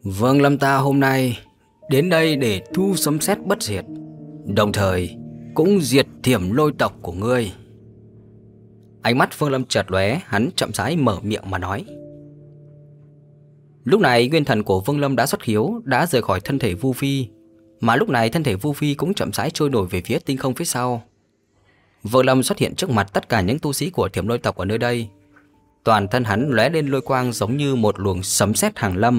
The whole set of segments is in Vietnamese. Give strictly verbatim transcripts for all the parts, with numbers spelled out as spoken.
Vương Lâm ta hôm nay đến đây để thu sấm sét bất diệt, đồng thời cũng diệt thiểm lôi tộc của ngươi. Ánh mắt Vương Lâm chợt lóe, hắn chậm rãi mở miệng mà nói. Lúc này nguyên thần của Vương Lâm đã xuất hiếu, đã rời khỏi thân thể Vu Phi, mà lúc này thân thể Vu Phi cũng chậm rãi trôi nổi về phía tinh không phía sau. Vương Lâm xuất hiện trước mặt tất cả những tu sĩ của thiểm lôi tộc ở nơi đây. Toàn thân hắn lóe lên lôi quang giống như một luồng sấm sét hàng lâm.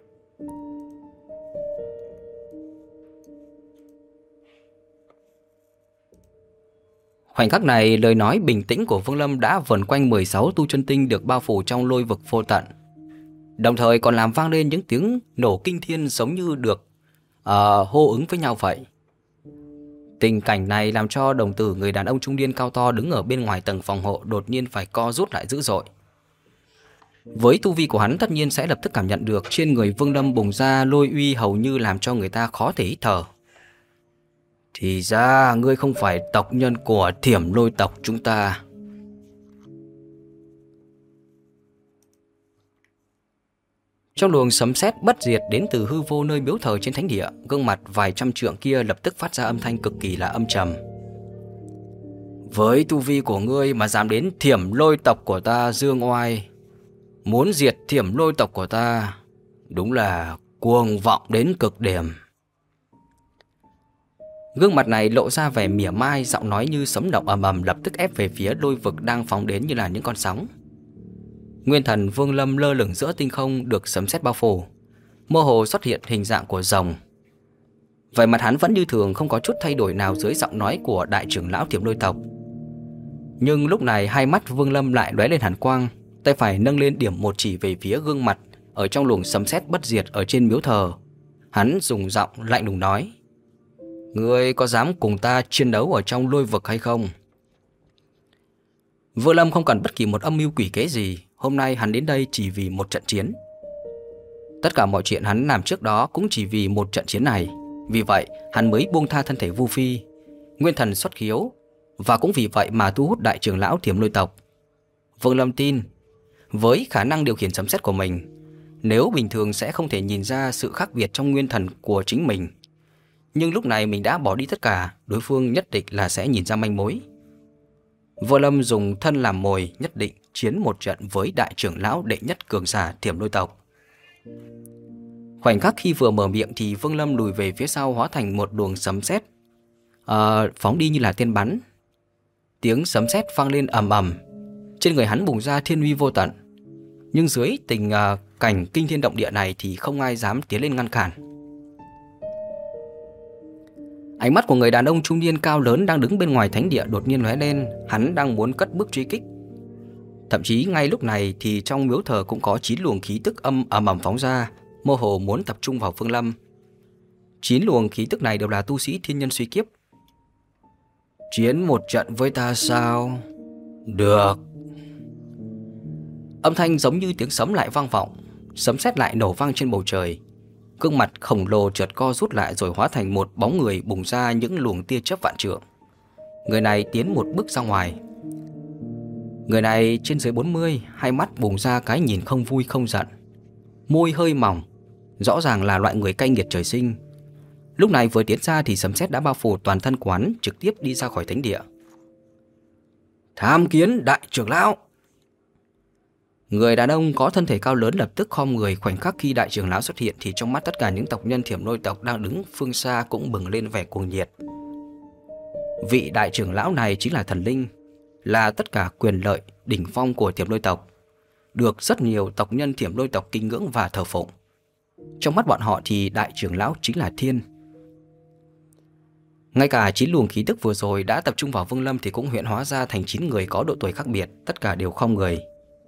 Khoảnh khắc này, lời nói bình tĩnh của Vương Lâm đã vần quanh mười sáu tu chân tinh được bao phủ trong lôi vực vô tận, đồng thời còn làm vang lên những tiếng nổ kinh thiên giống như được uh, hô ứng với nhau vậy. Tình cảnh này làm cho đồng tử người đàn ông trung niên cao to đứng ở bên ngoài tầng phòng hộ đột nhiên phải co rút lại dữ dội. Với tu vi của hắn tất nhiên sẽ lập tức cảm nhận được trên người Vương Lâm bùng ra lôi uy hầu như làm cho người ta khó thể hít thở. Thì ra ngươi không phải tộc nhân của thiểm lôi tộc chúng ta. Trong luồng sấm sét bất diệt đến từ hư vô nơi miếu thờ trên thánh địa, gương mặt vài trăm trượng kia lập tức phát ra âm thanh cực kỳ là âm trầm. Với tu vi của ngươi mà dám đến thiểm lôi tộc của ta dương oai, muốn diệt thiểm lôi tộc của ta, đúng là cuồng vọng đến cực điểm. Gương mặt này lộ ra vẻ mỉa mai, giọng nói như sấm động ầm ầm lập tức ép về phía lôi vực đang phóng đến như là những con sóng. Nguyên thần Vương Lâm lơ lửng giữa tinh không được sấm sét bao phủ, mơ hồ xuất hiện hình dạng của rồng. Vậy mặt hắn vẫn như thường, không có chút thay đổi nào dưới giọng nói của đại trưởng lão thiểm lôi tộc. Nhưng lúc này hai mắt Vương Lâm lại lóe lên hàn quang, tay phải nâng lên điểm một chỉ về phía gương mặt ở trong luồng sấm sét bất diệt ở trên miếu thờ. Hắn dùng giọng lạnh lùng nói: Ngươi có dám cùng ta chiến đấu ở trong lôi vực hay không? Vương Lâm không cần bất kỳ một âm mưu quỷ kế gì, hôm nay hắn đến đây chỉ vì một trận chiến. Tất cả mọi chuyện hắn làm trước đó cũng chỉ vì một trận chiến này. Vì vậy hắn mới buông tha thân thể Vu Phi, nguyên thần xuất khiếu, và cũng vì vậy mà thu hút đại trưởng lão thiểm lôi tộc. Vương Lâm tin với khả năng điều khiển sấm sét của mình, nếu bình thường sẽ không thể nhìn ra sự khác biệt trong nguyên thần của chính mình. Nhưng lúc này mình đã bỏ đi tất cả, đối phương nhất định là sẽ nhìn ra manh mối. Vương Lâm dùng thân làm mồi, nhất định chiến một trận với đại trưởng lão đệ nhất cường giả thiểm lôi tộc. Khoảnh khắc khi vừa mở miệng thì Vương Lâm lùi về phía sau, hóa thành một luồng sấm sét, à, phóng đi như là tiên bắn. Tiếng sấm sét vang lên ầm ầm, trên người hắn bùng ra thiên uy vô tận. Nhưng dưới tình uh, cảnh kinh thiên động địa này thì không ai dám tiến lên ngăn cản. Ánh mắt của người đàn ông trung niên cao lớn đang đứng bên ngoài thánh địa đột nhiên lóe lên, hắn đang muốn cất bước truy kích. Thậm chí ngay lúc này thì trong miếu thờ cũng có chín luồng khí tức âm ầm ầm phóng ra, mơ hồ muốn tập trung vào Vương Lâm. Chín luồng khí tức này đều là tu sĩ thiên nhân suy kiếp. Chiến một trận với ta sao? Được. Âm thanh giống như tiếng sấm lại vang vọng, sấm sét lại nổ vang trên bầu trời. Gương mặt khổng lồ chợt co rút lại rồi hóa thành một bóng người bùng ra những luồng tia chớp vạn trượng. Người này tiến một bước ra ngoài. Người này trên dưới bốn mươi, hai mắt bùng ra cái nhìn không vui không giận, môi hơi mỏng, rõ ràng là loại người cay nghiệt trời sinh. Lúc này vừa tiến ra thì sấm sét đã bao phủ toàn thân của hắn, trực tiếp đi ra khỏi thánh địa. Tham kiến đại trưởng lão. Người đàn ông có thân thể cao lớn lập tức khom người. Khoảnh khắc khi đại trưởng lão xuất hiện thì trong mắt tất cả những tộc nhân thiểm lôi tộc đang đứng phương xa cũng bừng lên vẻ cuồng nhiệt. Vị đại trưởng lão này chính là thần linh, là tất cả quyền lợi đỉnh phong của thiểm lôi tộc, được rất nhiều tộc nhân thiểm lôi tộc kính ngưỡng và thờ phụng. Trong mắt bọn họ thì đại trưởng lão chính là thiên. Ngay cả chín luồng khí tức vừa rồi đã tập trung vào Vương Lâm thì cũng hiện hóa ra thành chín người có độ tuổi khác biệt, tất cả đều khom người.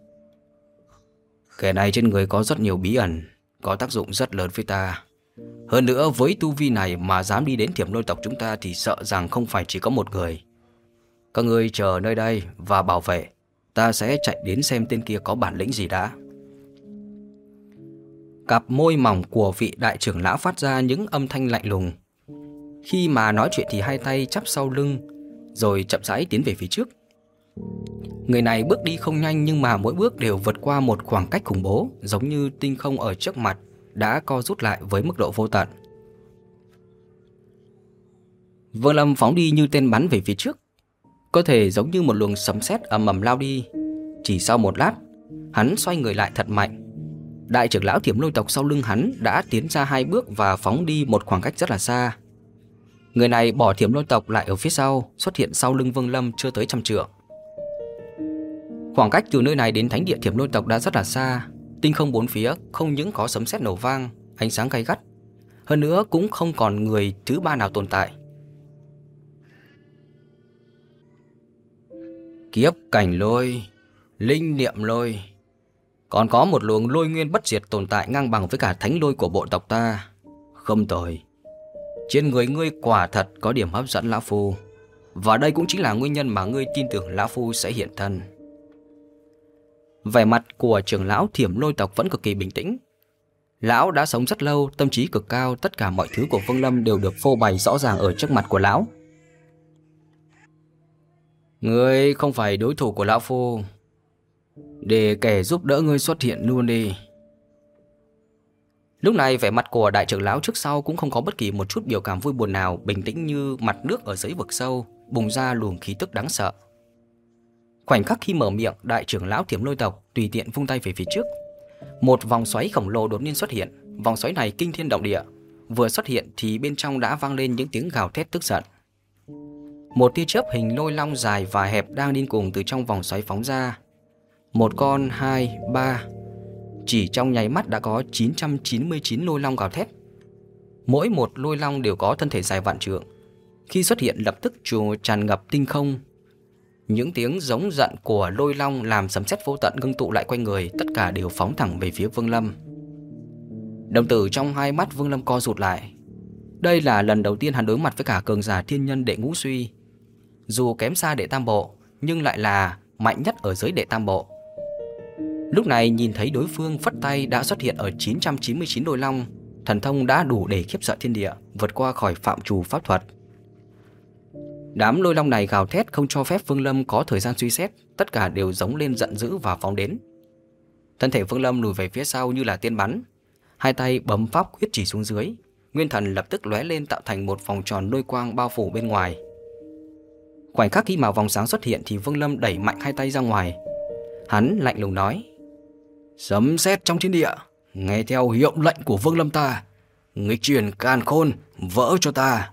Kẻ này trên người có rất nhiều bí ẩn, có tác dụng rất lớn với ta. Hơn nữa với tu vi này mà dám đi đến thiểm lôi tộc chúng ta thì sợ rằng không phải chỉ có một người. Các ngươi chờ nơi đây và bảo vệ, ta sẽ chạy đến xem tên kia có bản lĩnh gì đã. Cặp môi mỏng của vị đại trưởng lão phát ra những âm thanh lạnh lùng. Khi mà nói chuyện thì hai tay chắp sau lưng, rồi chậm rãi tiến về phía trước. Người này bước đi không nhanh nhưng mà mỗi bước đều vượt qua một khoảng cách khủng bố, giống như tinh không ở trước mặt đã co rút lại với mức độ vô tận. Vương Lâm phóng đi như tên bắn về phía trước, cơ thể giống như một luồng sấm sét ầm ầm lao đi. Chỉ sau một lát, hắn xoay người lại thật mạnh. Đại trưởng lão Thiểm Lôi tộc sau lưng hắn đã tiến ra hai bước và phóng đi một khoảng cách rất là xa. Người này bỏ Thiểm Lôi tộc lại ở phía sau, xuất hiện sau lưng Vương Lâm chưa tới trăm trượng. Khoảng cách từ nơi này đến thánh địa Thiểm Lôi tộc đã rất là xa. Tinh không bốn phía không những có sấm sét nổ vang, ánh sáng gay gắt, hơn nữa cũng không còn người thứ ba nào tồn tại. Kiếp cảnh lôi, linh niệm lôi, còn có một luồng lôi nguyên bất diệt tồn tại ngang bằng với cả thánh lôi của bộ tộc ta. Không tồi, trên người ngươi quả thật có điểm hấp dẫn lão phu, và đây cũng chính là nguyên nhân mà ngươi tin tưởng lão phu sẽ hiện thân. Vẻ mặt của trưởng lão Thiểm Lôi tộc vẫn cực kỳ bình tĩnh. Lão đã sống rất lâu, tâm trí cực cao, tất cả mọi thứ của Vương Lâm đều được phô bày rõ ràng ở trước mặt của lão. Ngươi không phải đối thủ của lão phu, để kẻ giúp đỡ ngươi xuất hiện luôn đi. Lúc này vẻ mặt của đại trưởng lão trước sau cũng không có bất kỳ một chút biểu cảm vui buồn nào, bình tĩnh như mặt nước ở dưới vực sâu, bùng ra luồng khí tức đáng sợ. Khoảnh khắc khi mở miệng, đại trưởng lão Thiểm Lôi tộc tùy tiện vung tay về phía trước. Một vòng xoáy khổng lồ đột nhiên xuất hiện. Vòng xoáy này kinh thiên động địa, vừa xuất hiện thì bên trong đã vang lên những tiếng gào thét tức giận. Một tia chớp hình lôi long dài và hẹp đang điên cuồng từ trong vòng xoáy phóng ra. Một con, hai, ba. Chỉ trong nháy mắt đã có chín trăm chín mươi chín lôi long gào thét. Mỗi một lôi long đều có thân thể dài vạn trượng. Khi xuất hiện lập tức trù tràn ngập tinh không. Những tiếng giống giận của lôi long làm sấm sét vô tận ngưng tụ lại quanh người, tất cả đều phóng thẳng về phía Vương Lâm. Đồng tử trong hai mắt Vương Lâm co rụt lại. Đây là lần đầu tiên hắn đối mặt với cả cường giả thiên nhân đệ ngũ suy. Dù kém xa đệ tam bộ, nhưng lại là mạnh nhất ở dưới đệ tam bộ. Lúc này nhìn thấy đối phương phất tay đã xuất hiện ở chín trăm chín mươi chín lôi long, thần thông đã đủ để khiếp sợ thiên địa, vượt qua khỏi phạm trù pháp thuật. Đám lôi long này gào thét không cho phép Vương Lâm có thời gian suy xét, tất cả đều giống lên giận dữ và phóng đến. Thân thể Vương Lâm lùi về phía sau như là tiên bắn, hai tay bấm pháp quyết chỉ xuống dưới, nguyên thần lập tức lóe lên tạo thành một vòng tròn lôi quang bao phủ bên ngoài. Khoảnh khắc khi màu vòng sáng xuất hiện thì Vương Lâm đẩy mạnh hai tay ra ngoài. Hắn lạnh lùng nói: "Sấm sét trong thiên địa, nghe theo hiệu lệnh của Vương Lâm ta, nghịch chuyển càn khôn, vỡ cho ta."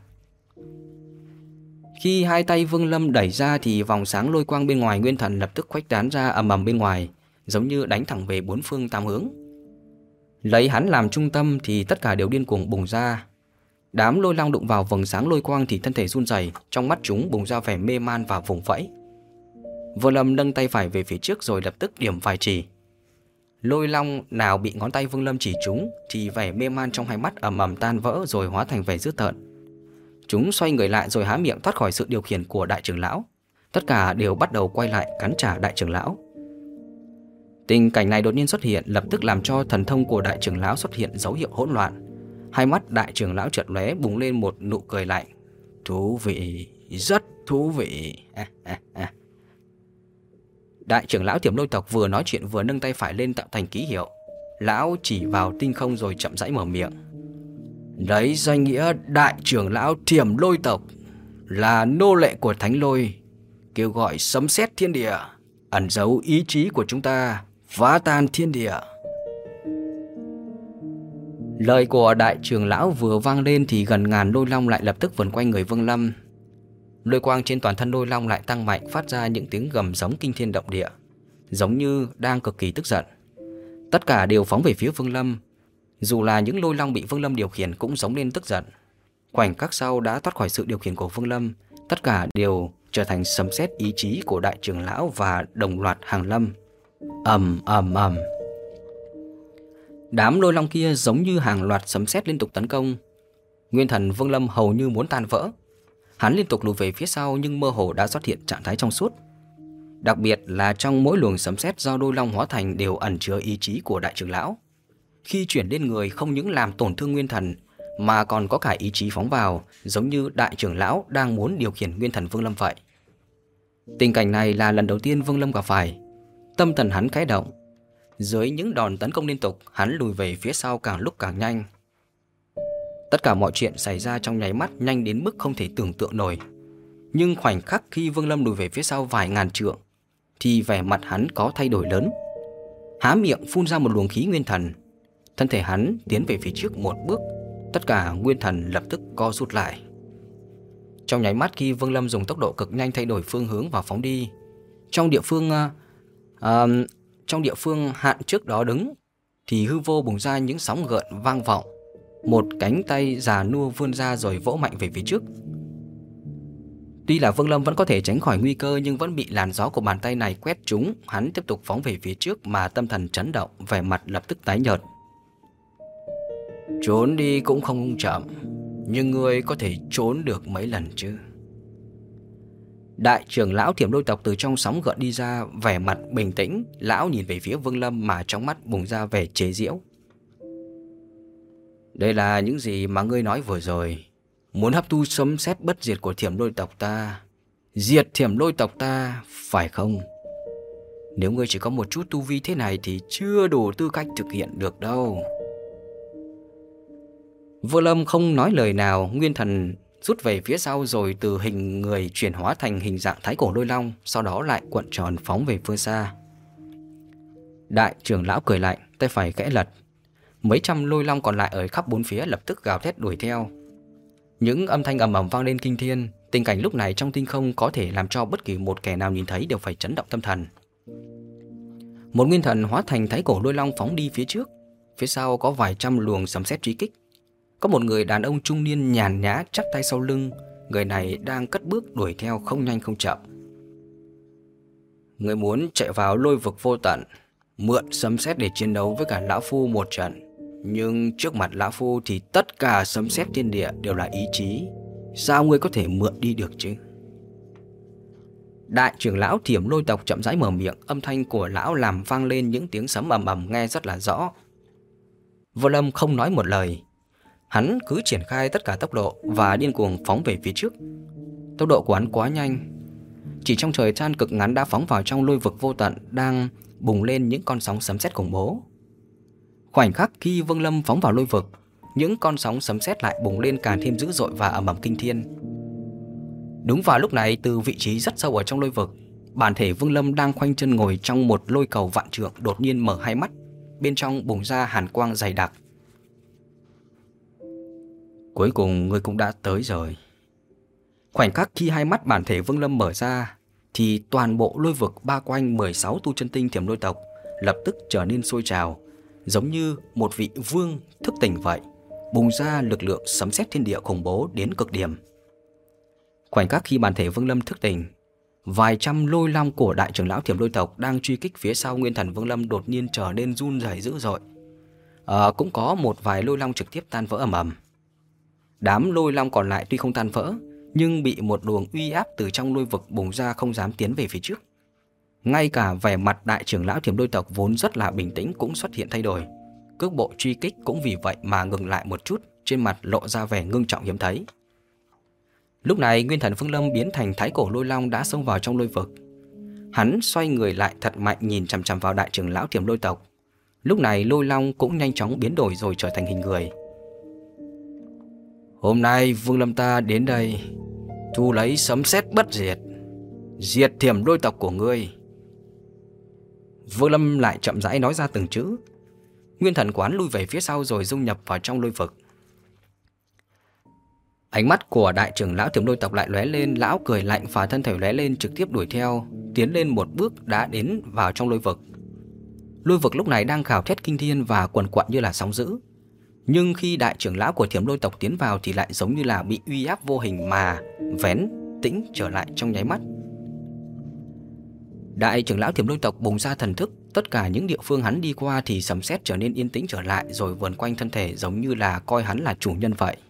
Khi hai tay Vương Lâm đẩy ra thì vòng sáng lôi quang bên ngoài nguyên thần lập tức khuếch tán ra ầm ầm bên ngoài, giống như đánh thẳng về bốn phương tám hướng. Lấy hắn làm trung tâm thì tất cả đều điên cuồng bùng ra. Đám lôi long đụng vào vầng sáng lôi quang thì thân thể run rẩy, trong mắt chúng bùng ra vẻ mê man và vùng vẫy. Vương Lâm nâng tay phải về phía trước rồi lập tức điểm vài chỉ. Lôi long nào bị ngón tay Vương Lâm chỉ trúng thì vẻ mê man trong hai mắt ầm ầm tan vỡ rồi hóa thành vẻ dữ tợn. Chúng xoay người lại rồi há miệng thoát khỏi sự điều khiển của đại trưởng lão. Tất cả đều bắt đầu quay lại cắn trả đại trưởng lão. Tình cảnh này đột nhiên xuất hiện lập tức làm cho thần thông của đại trưởng lão xuất hiện dấu hiệu hỗn loạn. Hai mắt đại trưởng lão chợt lóe bùng lên một nụ cười lạnh. Thú vị, rất thú vị. À, à, à. Đại trưởng lão Thiểm Lôi tộc vừa nói chuyện vừa nâng tay phải lên tạo thành ký hiệu. Lão chỉ vào tinh không rồi chậm rãi mở miệng. Lấy danh nghĩa đại trưởng lão Thiểm Lôi tộc, là nô lệ của Thánh Lôi, kêu gọi sấm sét thiên địa, ẩn giấu ý chí của chúng ta, phá tan thiên địa. Lời của đại trưởng lão vừa vang lên thì gần ngàn lôi long lại lập tức vần quanh người Vương Lâm. Lôi quang trên toàn thân lôi long lại tăng mạnh, phát ra những tiếng gầm giống kinh thiên động địa, giống như đang cực kỳ tức giận. Tất cả đều phóng về phía Vương Lâm. Dù là những lôi long bị Vương Lâm điều khiển cũng giống lên tức giận. Khoảnh khắc sau đã thoát khỏi sự điều khiển của Vương Lâm, tất cả đều trở thành sấm sét ý chí của đại trưởng lão và đồng loạt hàng lâm. Ầm ầm ầm. Đám lôi long kia giống như hàng loạt sấm sét liên tục tấn công. Nguyên thần Vương Lâm hầu như muốn tan vỡ. Hắn liên tục lùi về phía sau nhưng mơ hồ đã xuất hiện trạng thái trong suốt. Đặc biệt là trong mỗi luồng sấm sét do lôi long hóa thành đều ẩn chứa ý chí của đại trưởng lão. Khi chuyển lên người không những làm tổn thương nguyên thần mà còn có cả ý chí phóng vào, giống như đại trưởng lão đang muốn điều khiển nguyên thần Vương Lâm vậy. Tình cảnh này là lần đầu tiên Vương Lâm gặp phải. Tâm thần hắn khẽ động. Dưới những đòn tấn công liên tục, hắn lùi về phía sau càng lúc càng nhanh. Tất cả mọi chuyện xảy ra trong nháy mắt, nhanh đến mức không thể tưởng tượng nổi. Nhưng khoảnh khắc khi Vương Lâm lùi về phía sau vài ngàn trượng thì vẻ mặt hắn có thay đổi lớn. Há miệng phun ra một luồng khí nguyên thần. Thân thể hắn tiến về phía trước một bước, tất cả nguyên thần lập tức co rút lại. Trong nháy mắt khi Vương Lâm dùng tốc độ cực nhanh thay đổi phương hướng và phóng đi, trong địa phương uh, uh, trong địa phương hạn trước đó đứng thì hư vô bùng ra những sóng gợn vang vọng. Một cánh tay già nua vươn ra rồi vỗ mạnh về phía trước. Tuy là Vương Lâm vẫn có thể tránh khỏi nguy cơ, nhưng vẫn bị làn gió của bàn tay này quét trúng. Hắn tiếp tục phóng về phía trước mà tâm thần chấn động, vẻ mặt lập tức tái nhợt. Trốn đi cũng không chậm, nhưng ngươi có thể trốn được mấy lần chứ? Đại trưởng lão Thiểm Lôi tộc từ trong sóng gợn đi ra, vẻ mặt bình tĩnh. Lão nhìn về phía Vương Lâm mà trong mắt bùng ra vẻ chế giễu. Đây là những gì mà ngươi nói vừa rồi. Muốn hấp thu sấm sét bất diệt của Thiểm Lôi tộc ta, diệt Thiểm Lôi tộc ta, phải không? Nếu ngươi chỉ có một chút tu vi thế này thì chưa đủ tư cách thực hiện được đâu. Vương Lâm không nói lời nào, nguyên thần rút về phía sau rồi từ hình người chuyển hóa thành hình dạng thái cổ lôi long, sau đó lại cuộn tròn phóng về phương xa. Đại trưởng lão cười lạnh, tay phải khẽ lật. Mấy trăm lôi long còn lại ở khắp bốn phía lập tức gào thét đuổi theo. Những âm thanh ầm ầm vang lên kinh thiên. Tình cảnh lúc này trong tinh không có thể làm cho bất kỳ một kẻ nào nhìn thấy đều phải chấn động tâm thần. Một nguyên thần hóa thành thái cổ lôi long phóng đi phía trước. Phía sau có vài trăm luồng sấm sét truy kích. Có một người đàn ông trung niên nhàn nhã chắp tay sau lưng. Người này đang cất bước đuổi theo không nhanh không chậm. Người muốn chạy vào lôi vực vô tận, mượn sấm sét để chiến đấu với cả lão phu một trận. Nhưng trước mặt lão phu thì tất cả sấm sét thiên địa đều là ý chí. Sao ngươi có thể mượn đi được chứ? Đại trưởng lão Thiểm Lôi tộc chậm rãi mở miệng. Âm thanh của lão làm vang lên những tiếng sấm ầm ầm nghe rất là rõ. Vương Lâm không nói một lời. Hắn cứ triển khai tất cả tốc độ và điên cuồng phóng về phía trước. Tốc độ của hắn quá nhanh. Chỉ trong thời gian cực ngắn đã phóng vào trong lôi vực vô tận đang bùng lên những con sóng sấm sét khủng bố. Khoảnh khắc khi Vương Lâm phóng vào lôi vực, những con sóng sấm sét lại bùng lên càng thêm dữ dội và ầm ầm kinh thiên. Đúng vào lúc này, từ vị trí rất sâu ở trong lôi vực, bản thể Vương Lâm đang khoanh chân ngồi trong một lôi cầu vạn trượng đột nhiên mở hai mắt, bên trong bùng ra hàn quang dày đặc. Cuối cùng ngươi cũng đã tới rồi. Khoảnh khắc khi hai mắt bản thể Vương Lâm mở ra thì toàn bộ lôi vực ba quanh mười sáu tu chân tinh Thiểm Lôi tộc lập tức trở nên sôi trào, giống như một vị vương thức tỉnh vậy, bùng ra lực lượng sấm sét thiên địa khủng bố đến cực điểm. Khoảnh khắc khi bản thể Vương Lâm thức tỉnh, vài trăm lôi long của đại trưởng lão Thiểm Lôi tộc đang truy kích phía sau nguyên thần Vương Lâm đột nhiên trở nên run rẩy dữ dội. À, cũng có một vài lôi long trực tiếp tan vỡ ầm ầm. Đám lôi long còn lại tuy không tan vỡ, nhưng bị một luồng uy áp từ trong lôi vực bùng ra không dám tiến về phía trước. Ngay cả vẻ mặt đại trưởng lão Thiểm Lôi tộc vốn rất là bình tĩnh cũng xuất hiện thay đổi. Cước bộ truy kích cũng vì vậy mà ngừng lại một chút, trên mặt lộ ra vẻ ngưng trọng hiếm thấy. Lúc này nguyên thần Vương Lâm biến thành thái cổ lôi long đã xông vào trong lôi vực. Hắn xoay người lại thật mạnh nhìn chằm chằm vào đại trưởng lão Thiểm Lôi tộc. Lúc này lôi long cũng nhanh chóng biến đổi rồi trở thành hình người. Hôm nay Vương Lâm ta đến đây thu lấy sấm sét bất diệt, diệt Thiểm Lôi tộc của ngươi. Vương Lâm lại chậm rãi nói ra từng chữ. Nguyên thần quán lui về phía sau rồi dung nhập vào trong lôi vực. Ánh mắt của đại trưởng lão Thiểm Lôi tộc lại lóe lên. Lão cười lạnh và thân thể lóe lên trực tiếp đuổi theo, tiến lên một bước đã đến vào trong lôi vực. Lôi vực lúc này đang gào thét kinh thiên và quần quật như là sóng dữ. Nhưng khi đại trưởng lão của Thiểm Lôi tộc tiến vào thì lại giống như là bị uy áp vô hình mà vén tĩnh trở lại trong nháy mắt. Đại trưởng lão Thiểm Lôi tộc bùng ra thần thức, tất cả những địa phương hắn đi qua thì sấm sét trở nên yên tĩnh trở lại, rồi vờn quanh thân thể giống như là coi hắn là chủ nhân vậy.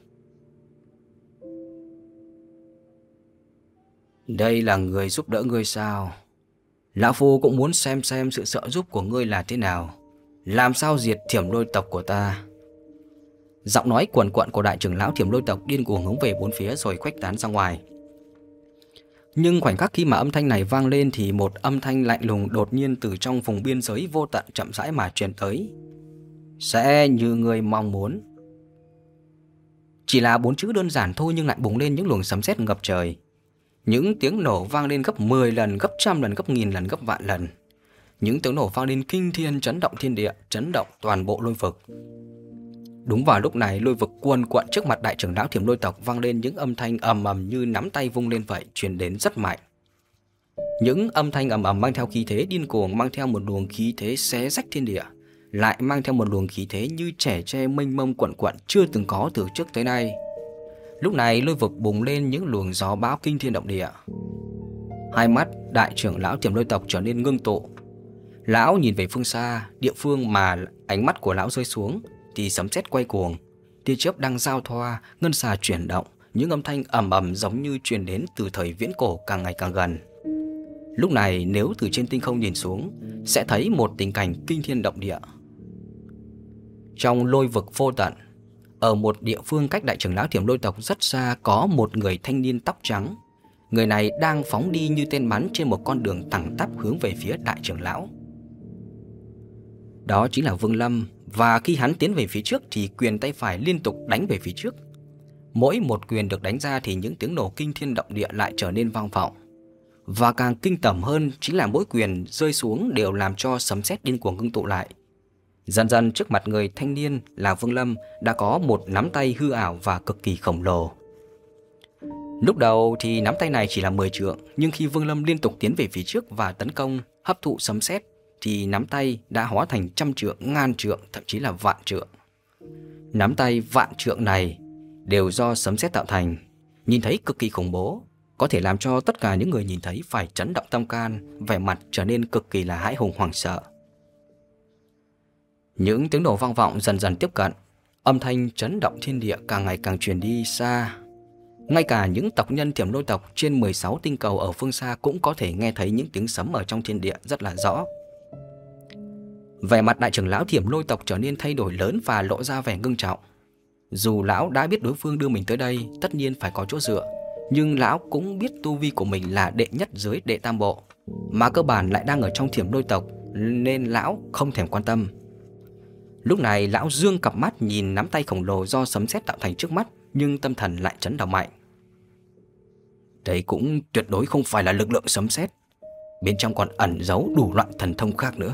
Đây là người giúp đỡ ngươi sao? Lão phu cũng muốn xem xem sự trợ giúp của ngươi là thế nào. Làm sao diệt Thiểm Lôi tộc của ta? Giọng nói quần quận của đại trưởng lão Thiểm Lôi tộc điên cuồng hướng về bốn phía rồi khuếch tán ra ngoài. Nhưng khoảnh khắc khi mà âm thanh này vang lên thì một âm thanh lạnh lùng đột nhiên từ trong vùng biên giới vô tận chậm rãi mà truyền tới. Sẽ như người mong muốn. Chỉ là bốn chữ đơn giản thôi nhưng lại bùng lên những luồng sấm sét ngập trời. Những tiếng nổ vang lên gấp mười lần, gấp trăm lần, gấp nghìn lần, gấp vạn lần. Những tiếng nổ vang lên kinh thiên, chấn động thiên địa, chấn động toàn bộ lôi vực. Đúng vào lúc này, lôi vực cuồn cuộn trước mặt đại trưởng lão Thiểm Lôi tộc vang lên những âm thanh ầm ầm như nắm tay vung lên vậy, truyền đến rất mạnh. Những âm thanh ầm ầm mang theo khí thế điên cuồng, mang theo một luồng khí thế xé rách thiên địa, lại mang theo một luồng khí thế như trẻ tre mênh mông cuộn cuộn chưa từng có từ trước tới nay. Lúc này lôi vực bùng lên những luồng gió bão kinh thiên động địa. Hai mắt đại trưởng lão Thiểm Lôi tộc trở nên ngưng tụ. Lão nhìn về phương xa, địa phương mà ánh mắt của lão rơi xuống thì sấm sét quay cuồng, tia chớp đang giao thoa, ngân xà chuyển động, những âm thanh ầm ầm giống như truyền đến từ thời viễn cổ càng ngày càng gần. Lúc này nếu từ trên tinh không nhìn xuống, sẽ thấy một tình cảnh kinh thiên động địa. Trong lôi vực vô tận, ở một địa phương cách đại trưởng lão Thiểm Lôi tộc rất xa, có một người thanh niên tóc trắng. Người này đang phóng đi như tên bắn trên một con đường thẳng tắp hướng về phía đại trưởng lão. Đó chính là Vương Lâm, và khi hắn tiến về phía trước thì quyền tay phải liên tục đánh về phía trước. Mỗi một quyền được đánh ra thì những tiếng nổ kinh thiên động địa lại trở nên vang vọng. Và càng kinh tởm hơn chính là mỗi quyền rơi xuống đều làm cho sấm sét điên cuồng ngưng tụ lại. Dần dần trước mặt người thanh niên là Vương Lâm đã có một nắm tay hư ảo và cực kỳ khổng lồ. Lúc đầu thì nắm tay này chỉ là mười trượng, nhưng khi Vương Lâm liên tục tiến về phía trước và tấn công, hấp thụ sấm sét thì nắm tay đã hóa thành trăm trượng, ngàn trượng, thậm chí là vạn trượng. Nắm tay vạn trượng này đều do sấm sét tạo thành, nhìn thấy cực kỳ khủng bố, có thể làm cho tất cả những người nhìn thấy phải chấn động tâm can, vẻ mặt trở nên cực kỳ là hãi hùng hoảng sợ. Những tiếng nổ vang vọng dần dần tiếp cận, âm thanh chấn động thiên địa càng ngày càng truyền đi xa. Ngay cả những tộc nhân Thiểm Lôi tộc trên mười sáu tinh cầu ở phương xa cũng có thể nghe thấy những tiếng sấm ở trong thiên địa rất là rõ. Vẻ mặt đại trưởng lão Thiểm Lôi tộc trở nên thay đổi lớn và lộ ra vẻ ngưng trọng. Dù lão đã biết đối phương đưa mình tới đây tất nhiên phải có chỗ dựa, nhưng lão cũng biết tu vi của mình là đệ nhất dưới đệ tam bộ, mà cơ bản lại đang ở trong Thiểm Lôi tộc, nên lão không thèm quan tâm. Lúc này lão dương cặp mắt nhìn nắm tay khổng lồ do sấm sét tạo thành trước mắt, nhưng tâm thần lại chấn động mạnh. Đây cũng tuyệt đối không phải là lực lượng sấm sét, bên trong còn ẩn giấu đủ loại thần thông khác nữa.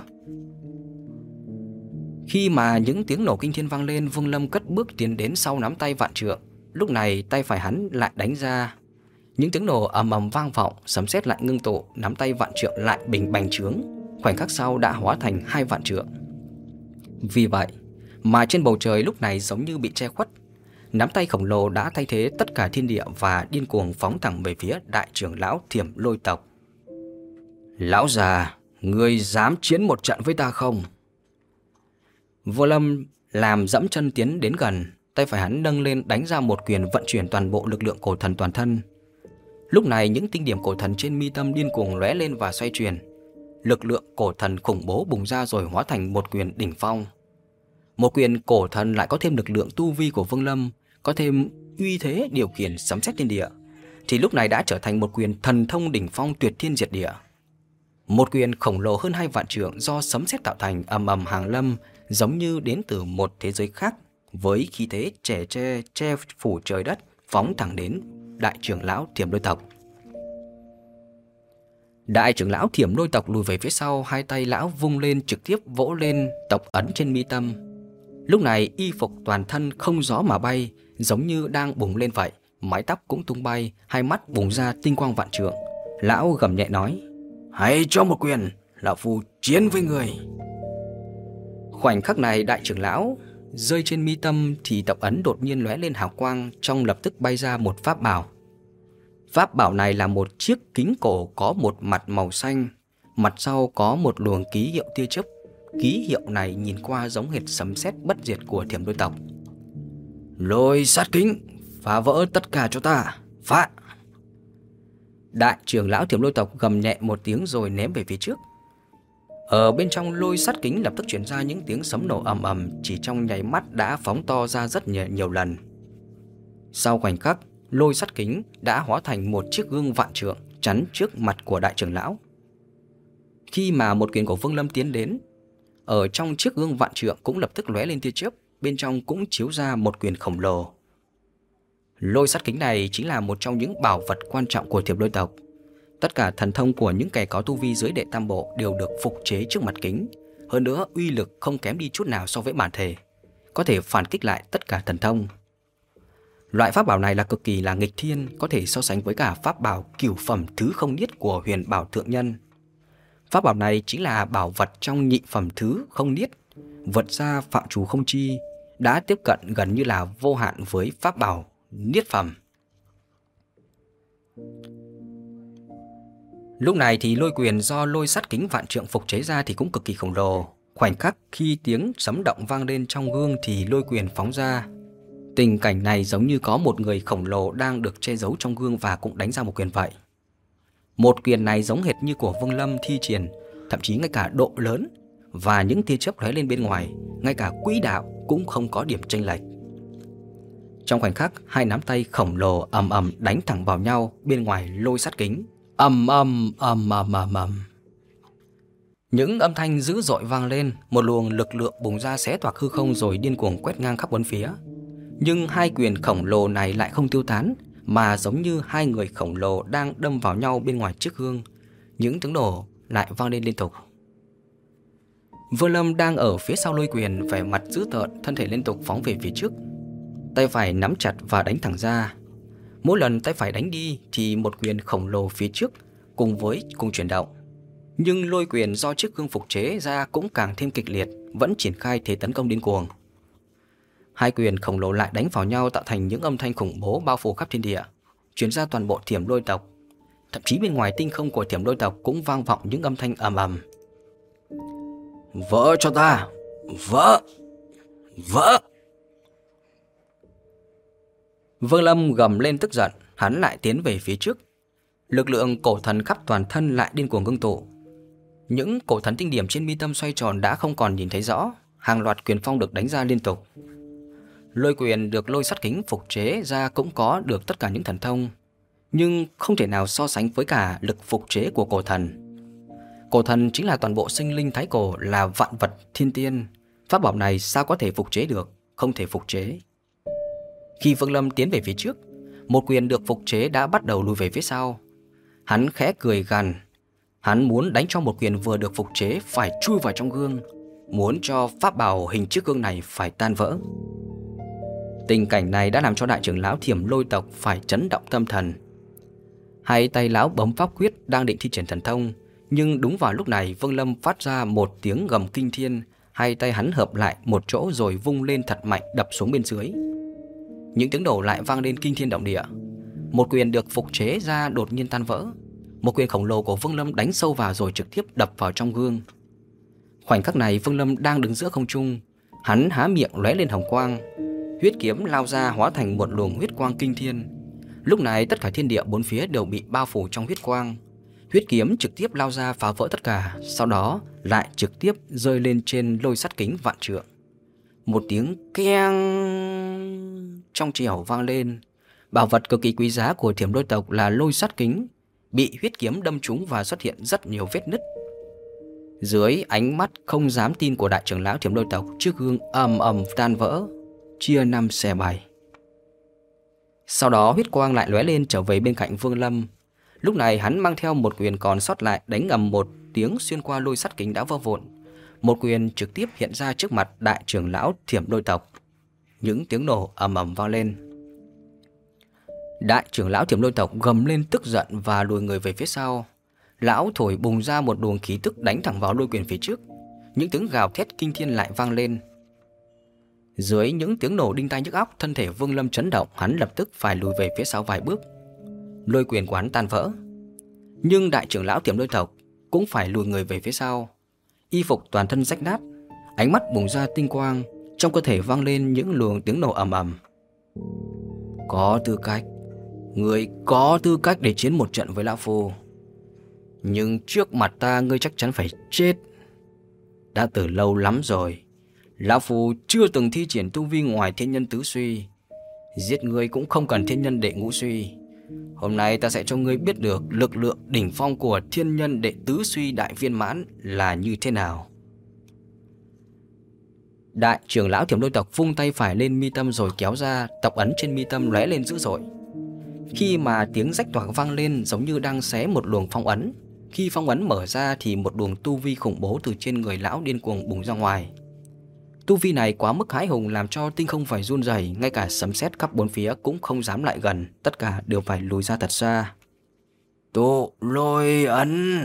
Khi mà những tiếng nổ kinh thiên vang lên, Vương Lâm cất bước tiến đến sau nắm tay vạn trượng. Lúc này tay phải hắn lại đánh ra. Những tiếng nổ ầm ầm vang vọng, sấm sét lại ngưng tụ, nắm tay vạn trượng lại bình bành trướng, khoảnh khắc sau đã hóa thành hai vạn trượng. Vì vậy mà trên bầu trời lúc này giống như bị che khuất, nắm tay khổng lồ đã thay thế tất cả thiên địa và điên cuồng phóng thẳng về phía đại trưởng lão Thiểm Lôi tộc. Lão già, ngươi dám chiến một trận với ta không? Vô Lâm làm dẫm chân tiến đến gần, tay phải hắn nâng lên đánh ra một quyền vận chuyển toàn bộ lực lượng cổ thần toàn thân. Lúc này những tinh điểm cổ thần trên mi tâm điên cuồng lóe lên và xoay chuyển. Lực lượng cổ thần khủng bố bùng ra rồi hóa thành một quyền đỉnh phong. Một quyền cổ thần lại có thêm lực lượng tu vi của Vương Lâm, có thêm uy thế điều khiển sấm sét thiên địa, thì lúc này đã trở thành một quyền thần thông đỉnh phong tuyệt thiên diệt địa. Một quyền khổng lồ hơn hai vạn trượng do sấm sét tạo thành ầm ầm hàng lâm, giống như đến từ một thế giới khác, với khí thế trẻ tre che phủ trời đất, phóng thẳng đến đại trưởng lão Thiểm Lôi tộc. Đại trưởng lão Thiểm Lôi tộc lùi về phía sau, hai tay lão vung lên trực tiếp vỗ lên tộc ấn trên mi tâm. Lúc này y phục toàn thân không gió mà bay, giống như đang bùng lên vậy, mái tóc cũng tung bay, hai mắt bùng ra tinh quang vạn trượng. Lão gầm nhẹ nói: "Hãy cho một quyền, lão phu chiến với người." Khoảnh khắc này đại trưởng lão rơi trên mi tâm thì tộc ấn đột nhiên lóe lên hào quang, trong lập tức bay ra một pháp bảo. Pháp bảo này là một chiếc kính cổ có một mặt màu xanh, mặt sau có một luồng ký hiệu tia chớp. Ký hiệu này nhìn qua giống hệt sấm sét bất diệt của Thiểm Lôi tộc. Lôi sát kính, phá vỡ tất cả cho ta, phá! Đại trưởng lão Thiểm Lôi tộc gầm nhẹ một tiếng rồi ném về phía trước. Ở bên trong lôi sắt kính lập tức truyền ra những tiếng sấm nổ ầm ầm, chỉ trong nháy mắt đã phóng to ra rất nhiều, nhiều lần. Sau khoảnh khắc, lôi sắt kính đã hóa thành một chiếc gương vạn trượng, chắn trước mặt của đại trưởng lão. Khi mà một quyền của Vương Lâm tiến đến, ở trong chiếc gương vạn trượng cũng lập tức lóe lên tia chớp, bên trong cũng chiếu ra một quyền khổng lồ. Lôi sắt kính này chính là một trong những bảo vật quan trọng của Thiểm Lôi tộc. Tất cả thần thông của những kẻ có tu vi dưới đệ tam bộ đều được phục chế trước mặt kính. Hơn nữa uy lực không kém đi chút nào so với bản thể, có thể phản kích lại tất cả thần thông. Loại pháp bảo này là cực kỳ là nghịch thiên, có thể so sánh với cả pháp bảo cửu phẩm thứ không niết của Huyền Bảo Thượng Nhân. Pháp bảo này chính là bảo vật trong nhị phẩm thứ không niết, vượt ra phạm trù không chi, đã tiếp cận gần như là vô hạn với pháp bảo niết phẩm. Lúc này thì lôi quyền do lôi sắt kính vạn trượng phục chế ra thì cũng cực kỳ khổng lồ. Khoảnh khắc khi tiếng sấm động vang lên trong gương thì lôi quyền phóng ra. Tình cảnh này giống như có một người khổng lồ đang được che giấu trong gương và cũng đánh ra một quyền vậy. Một quyền này giống hệt như của Vương Lâm thi triển, thậm chí ngay cả độ lớn và những tia chớp lóe lên bên ngoài, ngay cả quỹ đạo cũng không có điểm chênh lệch. Trong khoảnh khắc, hai nắm tay khổng lồ ầm ầm đánh thẳng vào nhau bên ngoài lôi sắt kính. Ầm ầm ầm ầm ầm ầm. Những âm thanh dữ dội vang lên, một luồng lực lượng bùng ra xé toạc hư không rồi điên cuồng quét ngang khắp bốn phía. Nhưng hai quyền khổng lồ này lại không tiêu tán, mà giống như hai người khổng lồ đang đâm vào nhau bên ngoài chiếc gương. Những tiếng nổ lại vang lên liên tục. Vương Lâm đang ở phía sau lôi quyền, vẻ mặt dữ tợn, thân thể liên tục phóng về phía trước. Tay phải nắm chặt và đánh thẳng ra. Mỗi lần tay phải đánh đi thì một quyền khổng lồ phía trước cùng với cùng chuyển động. Nhưng lôi quyền do chiếc gương phục chế ra cũng càng thêm kịch liệt, vẫn triển khai thế tấn công điên cuồng. Hai quyền khổng lồ lại đánh vào nhau tạo thành những âm thanh khủng bố bao phủ khắp thiên địa, truyền ra toàn bộ Thiểm Lôi tộc. Thậm chí bên ngoài tinh không của Thiểm Lôi tộc cũng vang vọng những âm thanh ầm ầm. Vỡ cho ta! Vỡ! Vỡ! Vương Lâm gầm lên tức giận, hắn lại tiến về phía trước. Lực lượng cổ thần khắp toàn thân lại điên cuồng ngưng tụ. Những cổ thần tinh điểm trên mi tâm xoay tròn đã không còn nhìn thấy rõ, hàng loạt quyền phong được đánh ra liên tục. Lôi quyền được lôi sắt kính phục chế ra cũng có được tất cả những thần thông, nhưng không thể nào so sánh với cả lực phục chế của cổ thần. Cổ thần chính là toàn bộ sinh linh thái cổ, là vạn vật thiên tiên. Pháp bảo này sao có thể phục chế được? Không thể phục chế. Khi Vương Lâm tiến về phía trước, một quyền được phục chế đã bắt đầu lùi về phía sau. Hắn khẽ cười gằn, hắn muốn đánh cho một quyền vừa được phục chế phải chui vào trong gương, muốn cho pháp bảo hình chiếc gương này phải tan vỡ. Tình cảnh này đã làm cho đại trưởng lão Thiểm Lôi tộc phải chấn động tâm thần. Hai tay lão bấm pháp quyết đang định thi triển thần thông, nhưng đúng vào lúc này Vương Lâm phát ra một tiếng gầm kinh thiên, hai tay hắn hợp lại một chỗ rồi vung lên thật mạnh đập xuống bên dưới. Những tiếng nổ lại vang lên kinh thiên động địa. Một quyền được phục chế ra đột nhiên tan vỡ. Một quyền khổng lồ của Vương Lâm đánh sâu vào rồi trực tiếp đập vào trong gương. Khoảnh khắc này Vương Lâm đang đứng giữa không trung, hắn há miệng lóe lên hồng quang, huyết kiếm lao ra hóa thành một luồng huyết quang kinh thiên. Lúc này tất cả thiên địa bốn phía đều bị bao phủ trong huyết quang. Huyết kiếm trực tiếp lao ra phá vỡ tất cả, sau đó lại trực tiếp rơi lên trên lôi sắt kính vạn trượng. Một tiếng keng trong trẻo vang lên. Bảo vật cực kỳ quý giá của Thiểm Lôi tộc là lôi sắt kính bị huyết kiếm đâm trúng và xuất hiện rất nhiều vết nứt. Dưới ánh mắt không dám tin của đại trưởng lão Thiểm Lôi tộc, chiếc gương ầm ầm tan vỡ, chia năm xẻ bảy. Sau đó huyết quang lại lóe lên trở về bên cạnh Vương Lâm. Lúc này hắn mang theo một quyền còn sót lại, đánh ầm một tiếng xuyên qua lôi sắt kính đã vỡ vụn. Một quyền trực tiếp hiện ra trước mặt đại trưởng lão Thiểm Lôi tộc. Những tiếng nổ ầm ầm vang lên. Đại trưởng lão Thiểm Lôi tộc gầm lên tức giận và lùi người về phía sau. Lão thổi bùng ra một luồng khí tức đánh thẳng vào lôi quyền phía trước. Những tiếng gào thét kinh thiên lại vang lên. Dưới những tiếng nổ đinh tai nhức óc, thân thể Vương Lâm chấn động, hắn lập tức phải lùi về phía sau vài bước. Lôi quyền của hắn tan vỡ, nhưng đại trưởng lão Thiểm Lôi tộc cũng phải lùi người về phía sau. Y phục toàn thân rách nát, ánh mắt bùng ra tinh quang, trong cơ thể vang lên những luồng tiếng nổ ầm ầm. Có tư cách, người có tư cách để chiến một trận với lão phu, nhưng trước mặt ta ngươi chắc chắn phải chết. Đã từ lâu lắm rồi, lão phu chưa từng thi triển tu vi ngoài thiên nhân tứ suy. Giết ngươi cũng không cần thiên nhân đệ ngũ suy, Hôm nay ta sẽ cho ngươi biết được lực lượng đỉnh phong của thiên nhân đệ tứ suy đại viên mãn là như thế nào. Đại trưởng lão Thiểm Lôi tộc vung tay phải lên mi tâm rồi kéo ra, tộc ấn trên mi tâm lóe lên dữ dội. Khi mà tiếng rách toạc vang lên giống như đang xé một luồng phong ấn. Khi phong ấn mở ra thì một luồng tu vi khủng bố từ trên người lão điên cuồng bùng ra ngoài. Tu vi này quá mức hãi hùng làm cho tinh không phải run rẩy, ngay cả sấm sét khắp bốn phía cũng không dám lại gần, tất cả đều phải lùi ra thật xa. Tụ lôi ấn.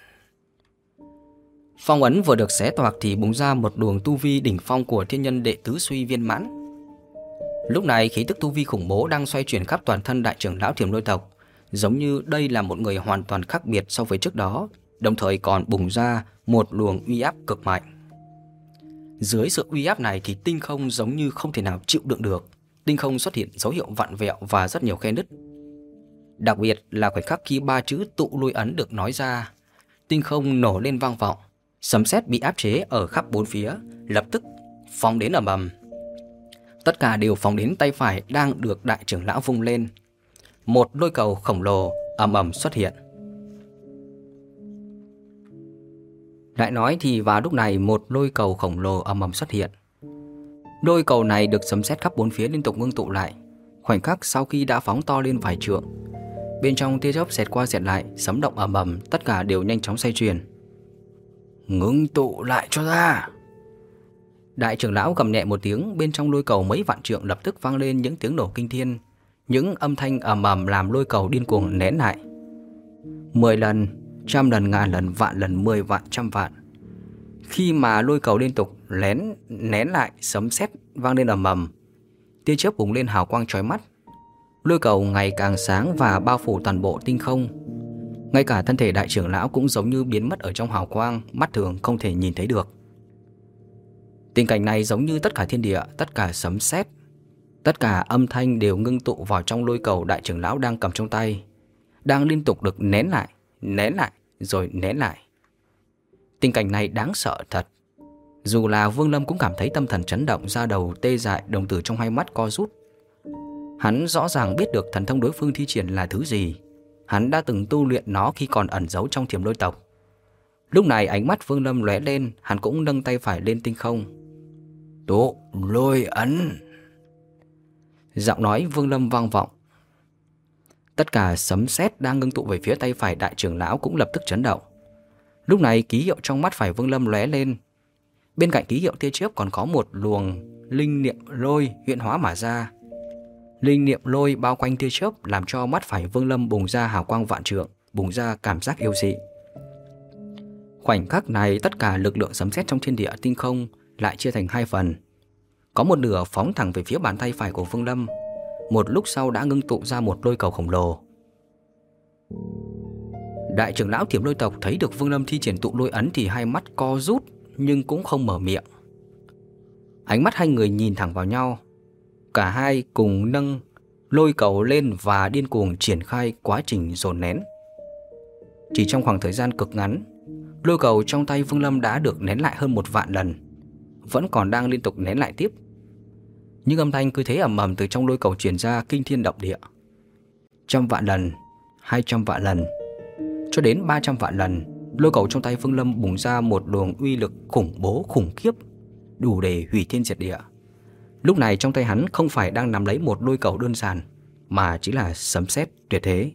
Phong ấn vừa được xé toạc thì bùng ra một luồng tu vi đỉnh phong của thiên nhân đệ tứ suy viên mãn. Lúc này khí tức tu vi khủng bố đang xoay chuyển khắp toàn thân đại trưởng lão Thiểm Lôi tộc, giống như đây là một người hoàn toàn khác biệt so với trước đó, đồng thời còn bùng ra một luồng uy áp cực mạnh. Dưới sự uy áp này thì tinh không giống như không thể nào chịu đựng được. Tinh không xuất hiện dấu hiệu vặn vẹo và rất nhiều khe nứt. Đặc biệt là khoảnh khắc khi ba chữ tụ lôi ấn được nói ra, tinh không nổ lên vang vọng, sấm sét bị áp chế ở khắp bốn phía, lập tức phóng đến ầm ầm. Tất cả đều phóng đến tay phải đang được đại trưởng lão vung lên. Một lôi cầu khổng lồ ầm ầm xuất hiện. Lại nói thì vào lúc này một lôi cầu khổng lồ ầm ầm xuất hiện. Lôi cầu này được sấm sét khắp bốn phía liên tục ngưng tụ lại. Khoảnh khắc sau khi đã phóng to lên vài trượng, bên trong tia chớp xẹt qua xẹt lại, sấm động ầm ầm, tất cả đều nhanh chóng xoay chuyển. Ngưng tụ lại cho ta. Đại trưởng lão gầm nhẹ một tiếng, bên trong lôi cầu mấy vạn trượng lập tức vang lên những tiếng nổ kinh thiên. Những âm thanh ầm ầm làm lôi cầu điên cuồng nén lại. Mười lần, trăm lần, ngàn lần, vạn lần, mười vạn, trăm vạn. Khi mà lôi cầu liên tục lén nén lại, sấm sét vang lên ầm ầm, tia chớp bùng lên hào quang chói mắt. Lôi cầu ngày càng sáng và bao phủ toàn bộ tinh không. Ngay cả thân thể đại trưởng lão cũng giống như biến mất ở trong hào quang, mắt thường không thể nhìn thấy được. Tình cảnh này giống như tất cả thiên địa, tất cả sấm sét, tất cả âm thanh đều ngưng tụ vào trong lôi cầu đại trưởng lão đang cầm trong tay, đang liên tục được nén lại, nén lại, rồi nén lại. Tình cảnh này đáng sợ thật. Dù là Vương Lâm cũng cảm thấy tâm thần chấn động, da đầu tê dại, đồng tử trong hai mắt co rút. Hắn rõ ràng biết được thần thông đối phương thi triển là thứ gì. Hắn đã từng tu luyện nó khi còn ẩn giấu trong Thiểm Lôi tộc. Lúc này ánh mắt Vương Lâm lóe lên, hắn cũng nâng tay phải lên tinh không. Tụ lôi ấn. Giọng nói Vương Lâm vang vọng. Tất cả sấm sét đang ngưng tụ về phía tay phải đại trưởng lão cũng lập tức chấn động. Lúc này ký hiệu trong mắt phải Vương Lâm lóe lên. Bên cạnh ký hiệu tia chớp còn có một luồng linh niệm lôi hiện hóa mà ra. Linh niệm lôi bao quanh tia chớp làm cho mắt phải Vương Lâm bùng ra hào quang vạn trượng, bùng ra cảm giác yêu dị. Khoảnh khắc này tất cả lực lượng sấm sét trong thiên địa tinh không lại chia thành hai phần. Có một nửa phóng thẳng về phía bàn tay phải của Vương Lâm, một lúc sau đã ngưng tụ ra một lôi cầu khổng lồ. Đại trưởng lão Thiểm Lôi tộc thấy được Vương Lâm thi triển tụ lôi ấn thì hai mắt co rút nhưng cũng không mở miệng. Ánh mắt hai người nhìn thẳng vào nhau. Cả hai cùng nâng lôi cầu lên và điên cuồng triển khai quá trình dồn nén. Chỉ trong khoảng thời gian cực ngắn, lôi cầu trong tay Vương Lâm đã được nén lại hơn một vạn lần, vẫn còn đang liên tục nén lại tiếp. Những âm thanh cứ thế ầm ầm từ trong lôi cầu truyền ra kinh thiên động địa. Trăm vạn lần, hai trăm vạn lần, cho đến ba trăm vạn lần, lôi cầu trong tay Vương Lâm bùng ra một luồng uy lực khủng bố khủng khiếp, đủ để hủy thiên diệt địa. Lúc này trong tay hắn không phải đang nắm lấy một lôi cầu đơn giản, mà chỉ là sấm sét tuyệt thế.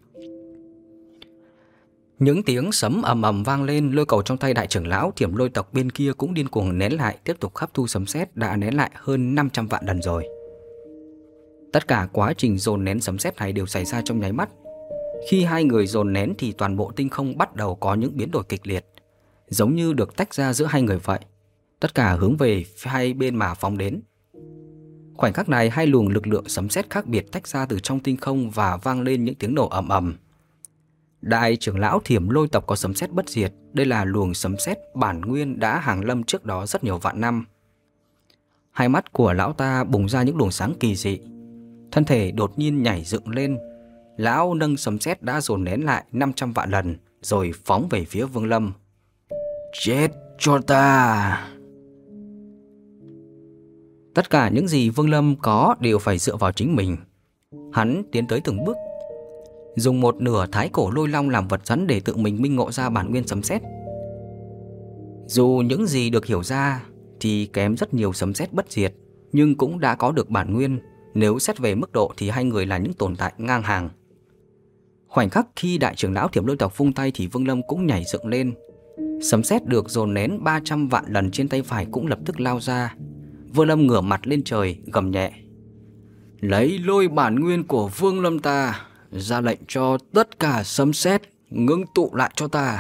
Những tiếng sấm ầm ầm vang lên, lôi cầu trong tay đại trưởng lão Thiểm Lôi tộc bên kia cũng điên cuồng nén lại, tiếp tục hấp thu sấm sét đã nén lại hơn năm trăm vạn lần rồi. Tất cả quá trình dồn nén sấm sét này đều xảy ra trong nháy mắt. Khi hai người dồn nén thì toàn bộ tinh không bắt đầu có những biến đổi kịch liệt, giống như được tách ra giữa hai người vậy. Tất cả hướng về hai bên mà phóng đến. Khoảnh khắc này hai luồng lực lượng sấm sét khác biệt tách ra từ trong tinh không và vang lên những tiếng nổ ầm ầm. Đại trưởng lão Thiểm Lôi tộc có sấm sét bất diệt, đây là luồng sấm sét bản nguyên đã hàng lâm trước đó rất nhiều vạn năm. Hai mắt của lão ta bùng ra những luồng sáng kỳ dị, thân thể đột nhiên nhảy dựng lên. Lão nâng sấm sét đã dồn nén lại năm trăm vạn lần rồi phóng về phía Vương Lâm. Chết cho ta! Tất cả những gì Vương Lâm có đều phải dựa vào chính mình. Hắn tiến tới từng bước, dùng một nửa thái cổ lôi long làm vật dẫn để tự mình minh ngộ ra bản nguyên sấm sét. Dù những gì được hiểu ra thì kém rất nhiều sấm sét bất diệt, nhưng cũng đã có được bản nguyên. Nếu xét về mức độ thì hai người là những tồn tại ngang hàng. Khoảnh khắc khi đại trưởng lão Thiểm Lôi tộc vung tay thì Vương Lâm cũng nhảy dựng lên. Sấm sét được dồn nén ba trăm vạn lần trên tay phải cũng lập tức lao ra. Vương Lâm ngửa mặt lên trời gầm nhẹ: lấy lôi bản nguyên của Vương Lâm ta, ra lệnh cho tất cả sấm sét ngưng tụ lại cho ta.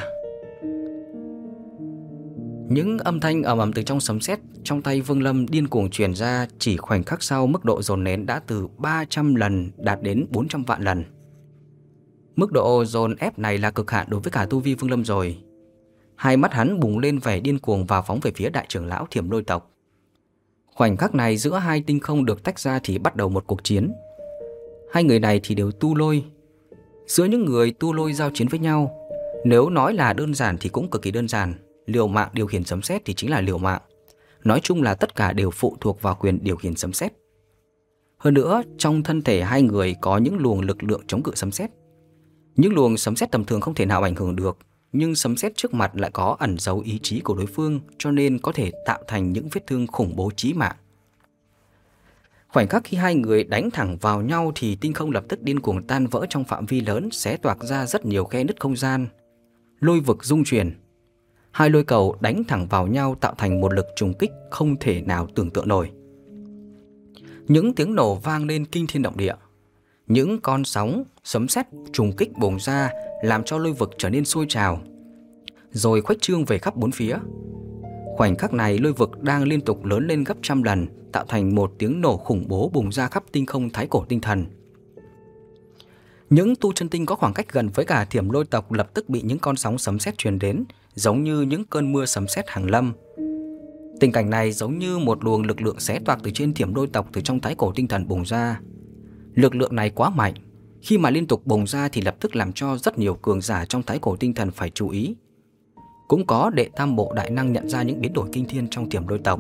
Những âm thanh ầm ầm từ trong sấm sét trong tay Vương Lâm điên cuồng truyền ra. Chỉ khoảnh khắc sau, mức độ dồn nén đã từ ba trăm lần đạt đến bốn trăm vạn lần. Mức độ dồn ép này là cực hạn đối với cả tu vi Vương Lâm rồi. Hai mắt hắn bùng lên vẻ điên cuồng và phóng về phía đại trưởng lão Thiểm Lôi tộc. Khoảnh khắc này giữa hai tinh không được tách ra thì bắt đầu một cuộc chiến. Hai người này thì đều tu lôi. Giữa những người tu lôi giao chiến với nhau, nếu nói là đơn giản thì cũng cực kỳ đơn giản. Liều mạng điều khiển sấm sét thì chính là liều mạng. Nói chung là tất cả đều phụ thuộc vào quyền điều khiển sấm sét. Hơn nữa, trong thân thể hai người có những luồng lực lượng chống cự sấm sét. Những luồng sấm sét tầm thường không thể nào ảnh hưởng được, nhưng sấm sét trước mặt lại có ẩn giấu ý chí của đối phương, cho nên có thể tạo thành những vết thương khủng bố chí mạng. Khoảnh khắc khi hai người đánh thẳng vào nhau thì tinh không lập tức điên cuồng tan vỡ trong phạm vi lớn, xé toạc ra rất nhiều khe nứt không gian. Lôi vực rung chuyển. Hai lôi cầu đánh thẳng vào nhau tạo thành một lực trùng kích không thể nào tưởng tượng nổi. Những tiếng nổ vang lên kinh thiên động địa. Những con sóng sấm sét trùng kích bùng ra làm cho lôi vực trở nên sôi trào, rồi khuếch trương về khắp bốn phía. Khoảnh khắc này lôi vực đang liên tục lớn lên gấp trăm lần, tạo thành một tiếng nổ khủng bố bùng ra khắp tinh không thái cổ tinh thần. Những tu chân tinh có khoảng cách gần với cả Thiểm Lôi tộc lập tức bị những con sóng sấm sét truyền đến, giống như những cơn mưa sấm sét hàng lâm. Tình cảnh này giống như một luồng lực lượng xé toạc từ trên Thiểm Lôi tộc từ trong thái cổ tinh thần bùng ra. Lực lượng này quá mạnh, khi mà liên tục bùng ra thì lập tức làm cho rất nhiều cường giả trong thái cổ tinh thần phải chú ý. Cũng có đệ tam bộ đại năng nhận ra những biến đổi kinh thiên trong Thiểm Lôi tộc.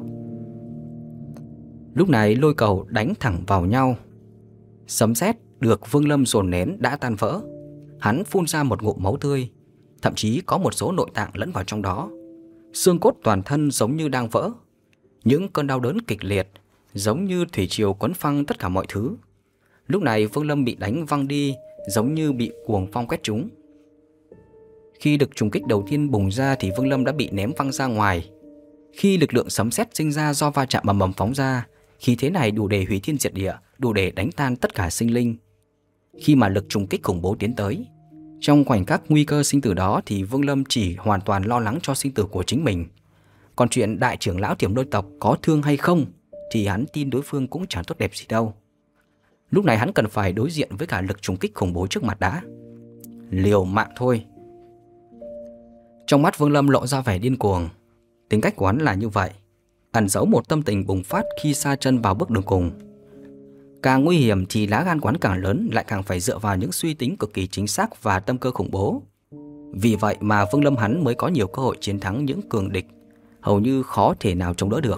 Lúc này lôi cầu đánh thẳng vào nhau. Sấm sét được Vương Lâm dồn nén đã tan vỡ. Hắn phun ra một ngụm máu tươi, thậm chí có một số nội tạng lẫn vào trong đó. Xương cốt toàn thân giống như đang vỡ. Những cơn đau đớn kịch liệt giống như thủy triều quấn phăng tất cả mọi thứ. Lúc này Vương Lâm bị đánh văng đi, giống như bị cuồng phong quét trúng. Khi lực trùng kích đầu tiên bùng ra thì Vương Lâm đã bị ném văng ra ngoài. Khi lực lượng sấm sét sinh ra do va chạm ầm ầm phóng ra, khí thế này đủ để hủy thiên diệt địa, đủ để đánh tan tất cả sinh linh. Khi mà lực trùng kích khủng bố tiến tới, trong khoảnh khắc nguy cơ sinh tử đó thì Vương Lâm chỉ hoàn toàn lo lắng cho sinh tử của chính mình. Còn chuyện đại trưởng lão Thiểm Lôi tộc có thương hay không thì hắn tin đối phương cũng chẳng tốt đẹp gì đâu. Lúc này hắn cần phải đối diện với cả lực trùng kích khủng bố trước mặt đã. Liều mạng thôi. Trong mắt Vương Lâm lộ ra vẻ điên cuồng. Tính cách của hắn là như vậy, ẩn giấu một tâm tình bùng phát khi sa chân vào bước đường cùng. Càng nguy hiểm thì lá gan của hắn càng lớn, lại càng phải dựa vào những suy tính cực kỳ chính xác và tâm cơ khủng bố. Vì vậy mà Vương Lâm hắn mới có nhiều cơ hội chiến thắng những cường địch hầu như khó thể nào chống đỡ được.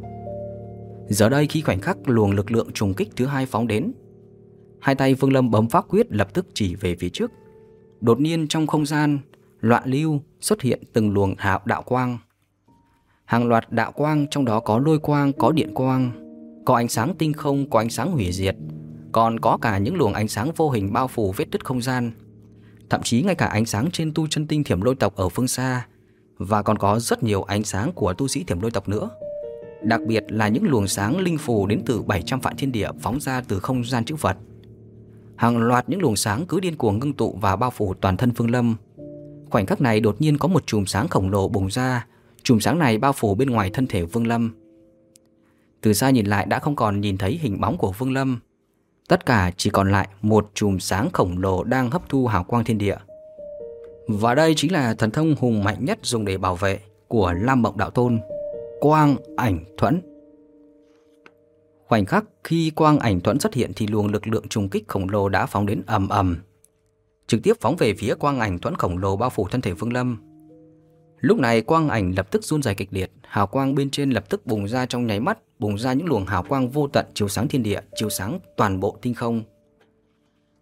Giờ đây khi khoảnh khắc luồng lực lượng trùng kích thứ hai phóng đến, hai tay Vương Lâm bấm pháp quyết lập tức chỉ về phía trước. Đột nhiên trong không gian loạn lưu xuất hiện từng luồng hào đạo quang. Hàng loạt đạo quang, trong đó có lôi quang, có điện quang, có ánh sáng tinh không, có ánh sáng hủy diệt, còn có cả những luồng ánh sáng vô hình bao phủ vết nứt không gian. Thậm chí ngay cả ánh sáng trên tu chân tinh Thiểm Lôi tộc ở phương xa, và còn có rất nhiều ánh sáng của tu sĩ Thiểm Lôi tộc nữa. Đặc biệt là những luồng sáng linh phù đến từ bảy trăm vạn thiên địa phóng ra từ không gian chữ vật. Hàng loạt những luồng sáng cứ điên cuồng ngưng tụ và bao phủ toàn thân Vương Lâm. Khoảnh khắc này đột nhiên có một chùm sáng khổng lồ bùng ra. Chùm sáng này bao phủ bên ngoài thân thể Vương Lâm. Từ xa nhìn lại đã không còn nhìn thấy hình bóng của Vương Lâm. Tất cả chỉ còn lại một chùm sáng khổng lồ đang hấp thu hào quang thiên địa. Và đây chính là thần thông hùng mạnh nhất dùng để bảo vệ của Lam Mộng Đạo Tôn, Quang Ảnh Thuẫn. Khoảnh khắc khi Quang Ảnh Thuẫn xuất hiện thì luồng lực lượng trùng kích khổng lồ đã phóng đến ầm ầm, trực tiếp phóng về phía Quang Ảnh Thuẫn khổng lồ bao phủ thân thể Vương Lâm. Lúc này Quang Ảnh lập tức run rẩy kịch liệt, hào quang bên trên lập tức bùng ra trong nháy mắt, bùng ra những luồng hào quang vô tận chiếu sáng thiên địa, chiếu sáng toàn bộ tinh không.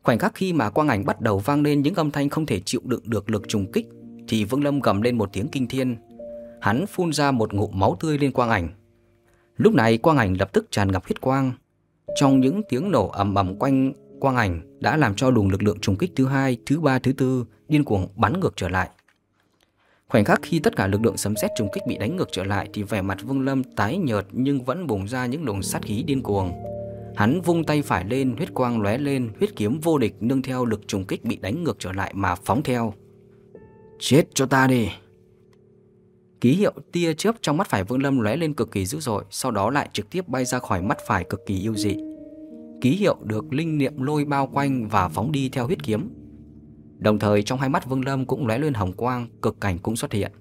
Khoảnh khắc khi mà quang ảnh bắt đầu vang lên những âm thanh không thể chịu đựng được lực trùng kích, thì Vương Lâm gầm lên một tiếng kinh thiên. Hắn phun ra một ngụm máu tươi lên quang ảnh. Lúc này quang ảnh lập tức tràn ngập huyết quang. Trong những tiếng nổ ầm ầm quanh quang ảnh đã làm cho luồng lực lượng trùng kích thứ hai, thứ ba, thứ tư điên cuồng bắn ngược trở lại. Khoảnh khắc khi tất cả lực lượng sấm sét trùng kích bị đánh ngược trở lại thì vẻ mặt Vương Lâm tái nhợt nhưng vẫn bùng ra những luồng sát khí điên cuồng. Hắn vung tay phải lên, huyết quang lóe lên, huyết kiếm vô địch nương theo lực trùng kích bị đánh ngược trở lại mà phóng theo. Chết cho ta đi! Ký hiệu tia chớp trong mắt phải Vương Lâm lóe lên cực kỳ dữ dội, sau đó lại trực tiếp bay ra khỏi mắt phải cực kỳ yêu dị. Ký hiệu được linh niệm lôi bao quanh và phóng đi theo huyết kiếm. Đồng thời trong hai mắt Vương Lâm cũng lóe lên hồng quang, cực cảnh cũng xuất hiện.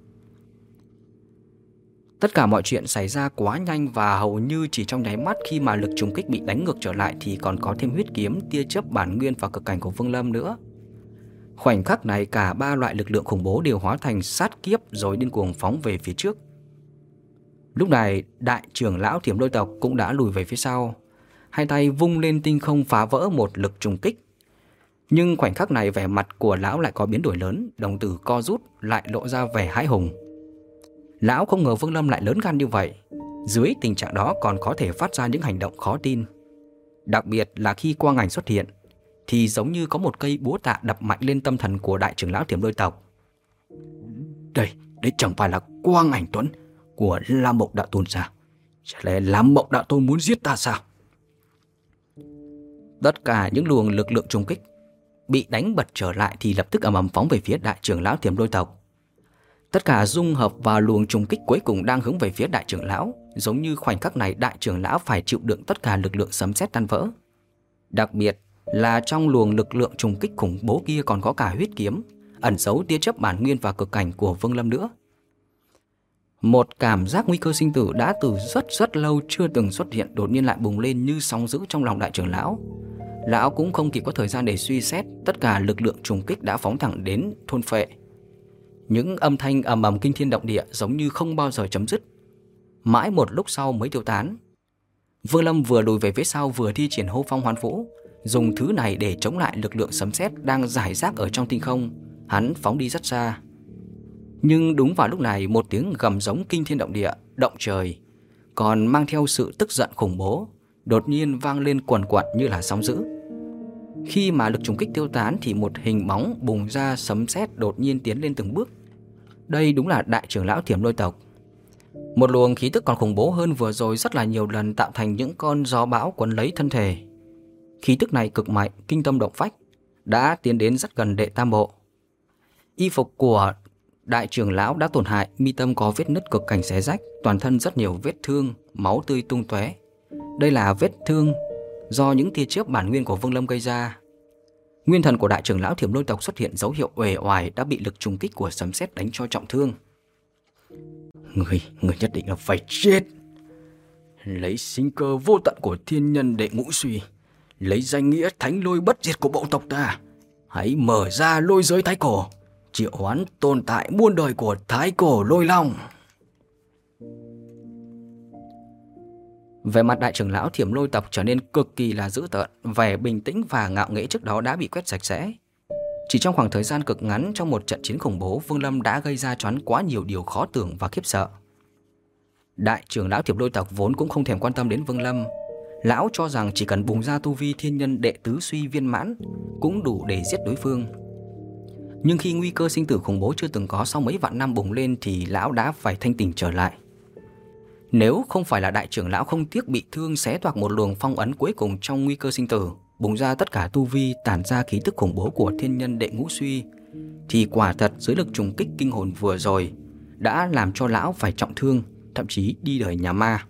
Tất cả mọi chuyện xảy ra quá nhanh và hầu như chỉ trong nháy mắt. Khi mà lực trùng kích bị đánh ngược trở lại thì còn có thêm huyết kiếm, tia chớp bản nguyên và cực cảnh của Vương Lâm nữa. Khoảnh khắc này cả ba loại lực lượng khủng bố đều hóa thành sát kiếp rồi điên cuồng phóng về phía trước. Lúc này đại trưởng lão Thiểm Lôi tộc cũng đã lùi về phía sau, hai tay vung lên tinh không phá vỡ một lực trùng kích. Nhưng khoảnh khắc này vẻ mặt của lão lại có biến đổi lớn, đồng tử co rút lại lộ ra vẻ hãi hùng. Lão không ngờ Vương Lâm lại lớn gan như vậy, dưới tình trạng đó còn có thể phát ra những hành động khó tin. Đặc biệt là khi quang ảnh xuất hiện thì giống như có một cây búa tạ đập mạnh lên tâm thần của đại trưởng lão Thiểm Lôi tộc. Đây, đây chẳng phải là quang ảnh Tuấn của Lam Mộng Đạo Tôn sao? Chả lẽ Lam Mộng Đạo Tôn muốn giết ta sao? Tất cả những luồng lực lượng trùng kích bị đánh bật trở lại thì lập tức ầm ầm phóng về phía đại trưởng lão Thiểm Lôi tộc. Tất cả dung hợp vào luồng trùng kích cuối cùng đang hướng về phía đại trưởng lão, giống như khoảnh khắc này đại trưởng lão phải chịu đựng tất cả lực lượng sấm sét tan vỡ. Đặc biệt là trong luồng lực lượng trùng kích khủng bố kia còn có cả huyết kiếm, ẩn giấu tia chớp bản nguyên và cực cảnh của Vương Lâm nữa. Một cảm giác nguy cơ sinh tử đã từ rất rất lâu chưa từng xuất hiện đột nhiên lại bùng lên như sóng dữ trong lòng đại trưởng lão. Lão cũng không kịp có thời gian để suy xét, tất cả lực lượng trùng kích đã phóng thẳng đến thôn phệ. Những âm thanh ầm ầm kinh thiên động địa giống như không bao giờ chấm dứt, mãi một lúc sau mới tiêu tán. Vương Lâm vừa lùi về phía sau vừa thi triển hô phong hoán vũ, dùng thứ này để chống lại lực lượng sấm sét đang rải rác ở trong tinh không. Hắn phóng đi rất xa. Nhưng đúng vào lúc này một tiếng gầm giống kinh thiên động địa, động trời, còn mang theo sự tức giận khủng bố, đột nhiên vang lên quần quật như là sóng dữ. Khi mà lực trùng kích tiêu tán thì một hình bóng bùng ra sấm sét đột nhiên tiến lên từng bước. Đây đúng là đại trưởng lão Thiểm Lôi tộc. Một luồng khí tức còn khủng bố hơn vừa rồi rất là nhiều lần, tạo thành những con gió bão quấn lấy thân thể. Khí tức này cực mạnh, kinh tâm động phách, đã tiến đến rất gần đệ tam bộ. Y phục của đại trưởng lão đã tổn hại, mi tâm có vết nứt cực cảnh xé rách, toàn thân rất nhiều vết thương, máu tươi tung tóe. Đây là vết thương do những tia chớp bản nguyên của Vương Lâm gây ra. Nguyên thần của đại trưởng lão Thiểm Lôi tộc xuất hiện dấu hiệu uể oải, đã bị lực trùng kích của sấm sét đánh cho trọng thương. Người, người nhất định là phải chết. Lấy sinh cơ vô tận của thiên nhân đệ ngũ suy, lấy danh nghĩa thánh lôi bất diệt của bộ tộc ta, hãy mở ra lôi giới thái cổ, triệu hoán tồn tại muôn đời của thái cổ lôi long. Về mặt đại trưởng lão Thiểm Lôi tộc trở nên cực kỳ là dữ tợn, vẻ bình tĩnh và ngạo nghễ trước đó đã bị quét sạch sẽ. Chỉ trong khoảng thời gian cực ngắn, trong một trận chiến khủng bố, Vương Lâm đã gây ra cho hắn quá nhiều điều khó tưởng và khiếp sợ. Đại trưởng lão Thiểm Lôi tộc vốn cũng không thèm quan tâm đến Vương Lâm. Lão cho rằng chỉ cần bùng ra tu vi thiên nhân đệ tứ suy viên mãn cũng đủ để giết đối phương. Nhưng khi nguy cơ sinh tử khủng bố chưa từng có sau mấy vạn năm bùng lên thì lão đã phải thanh tỉnh trở lại. Nếu không phải là đại trưởng lão không tiếc bị thương xé toạc một luồng phong ấn cuối cùng trong nguy cơ sinh tử, bùng ra tất cả tu vi, tản ra khí tức khủng bố của thiên nhân đệ ngũ suy, thì quả thật dưới lực trùng kích kinh hồn vừa rồi đã làm cho lão phải trọng thương, thậm chí đi đời nhà ma.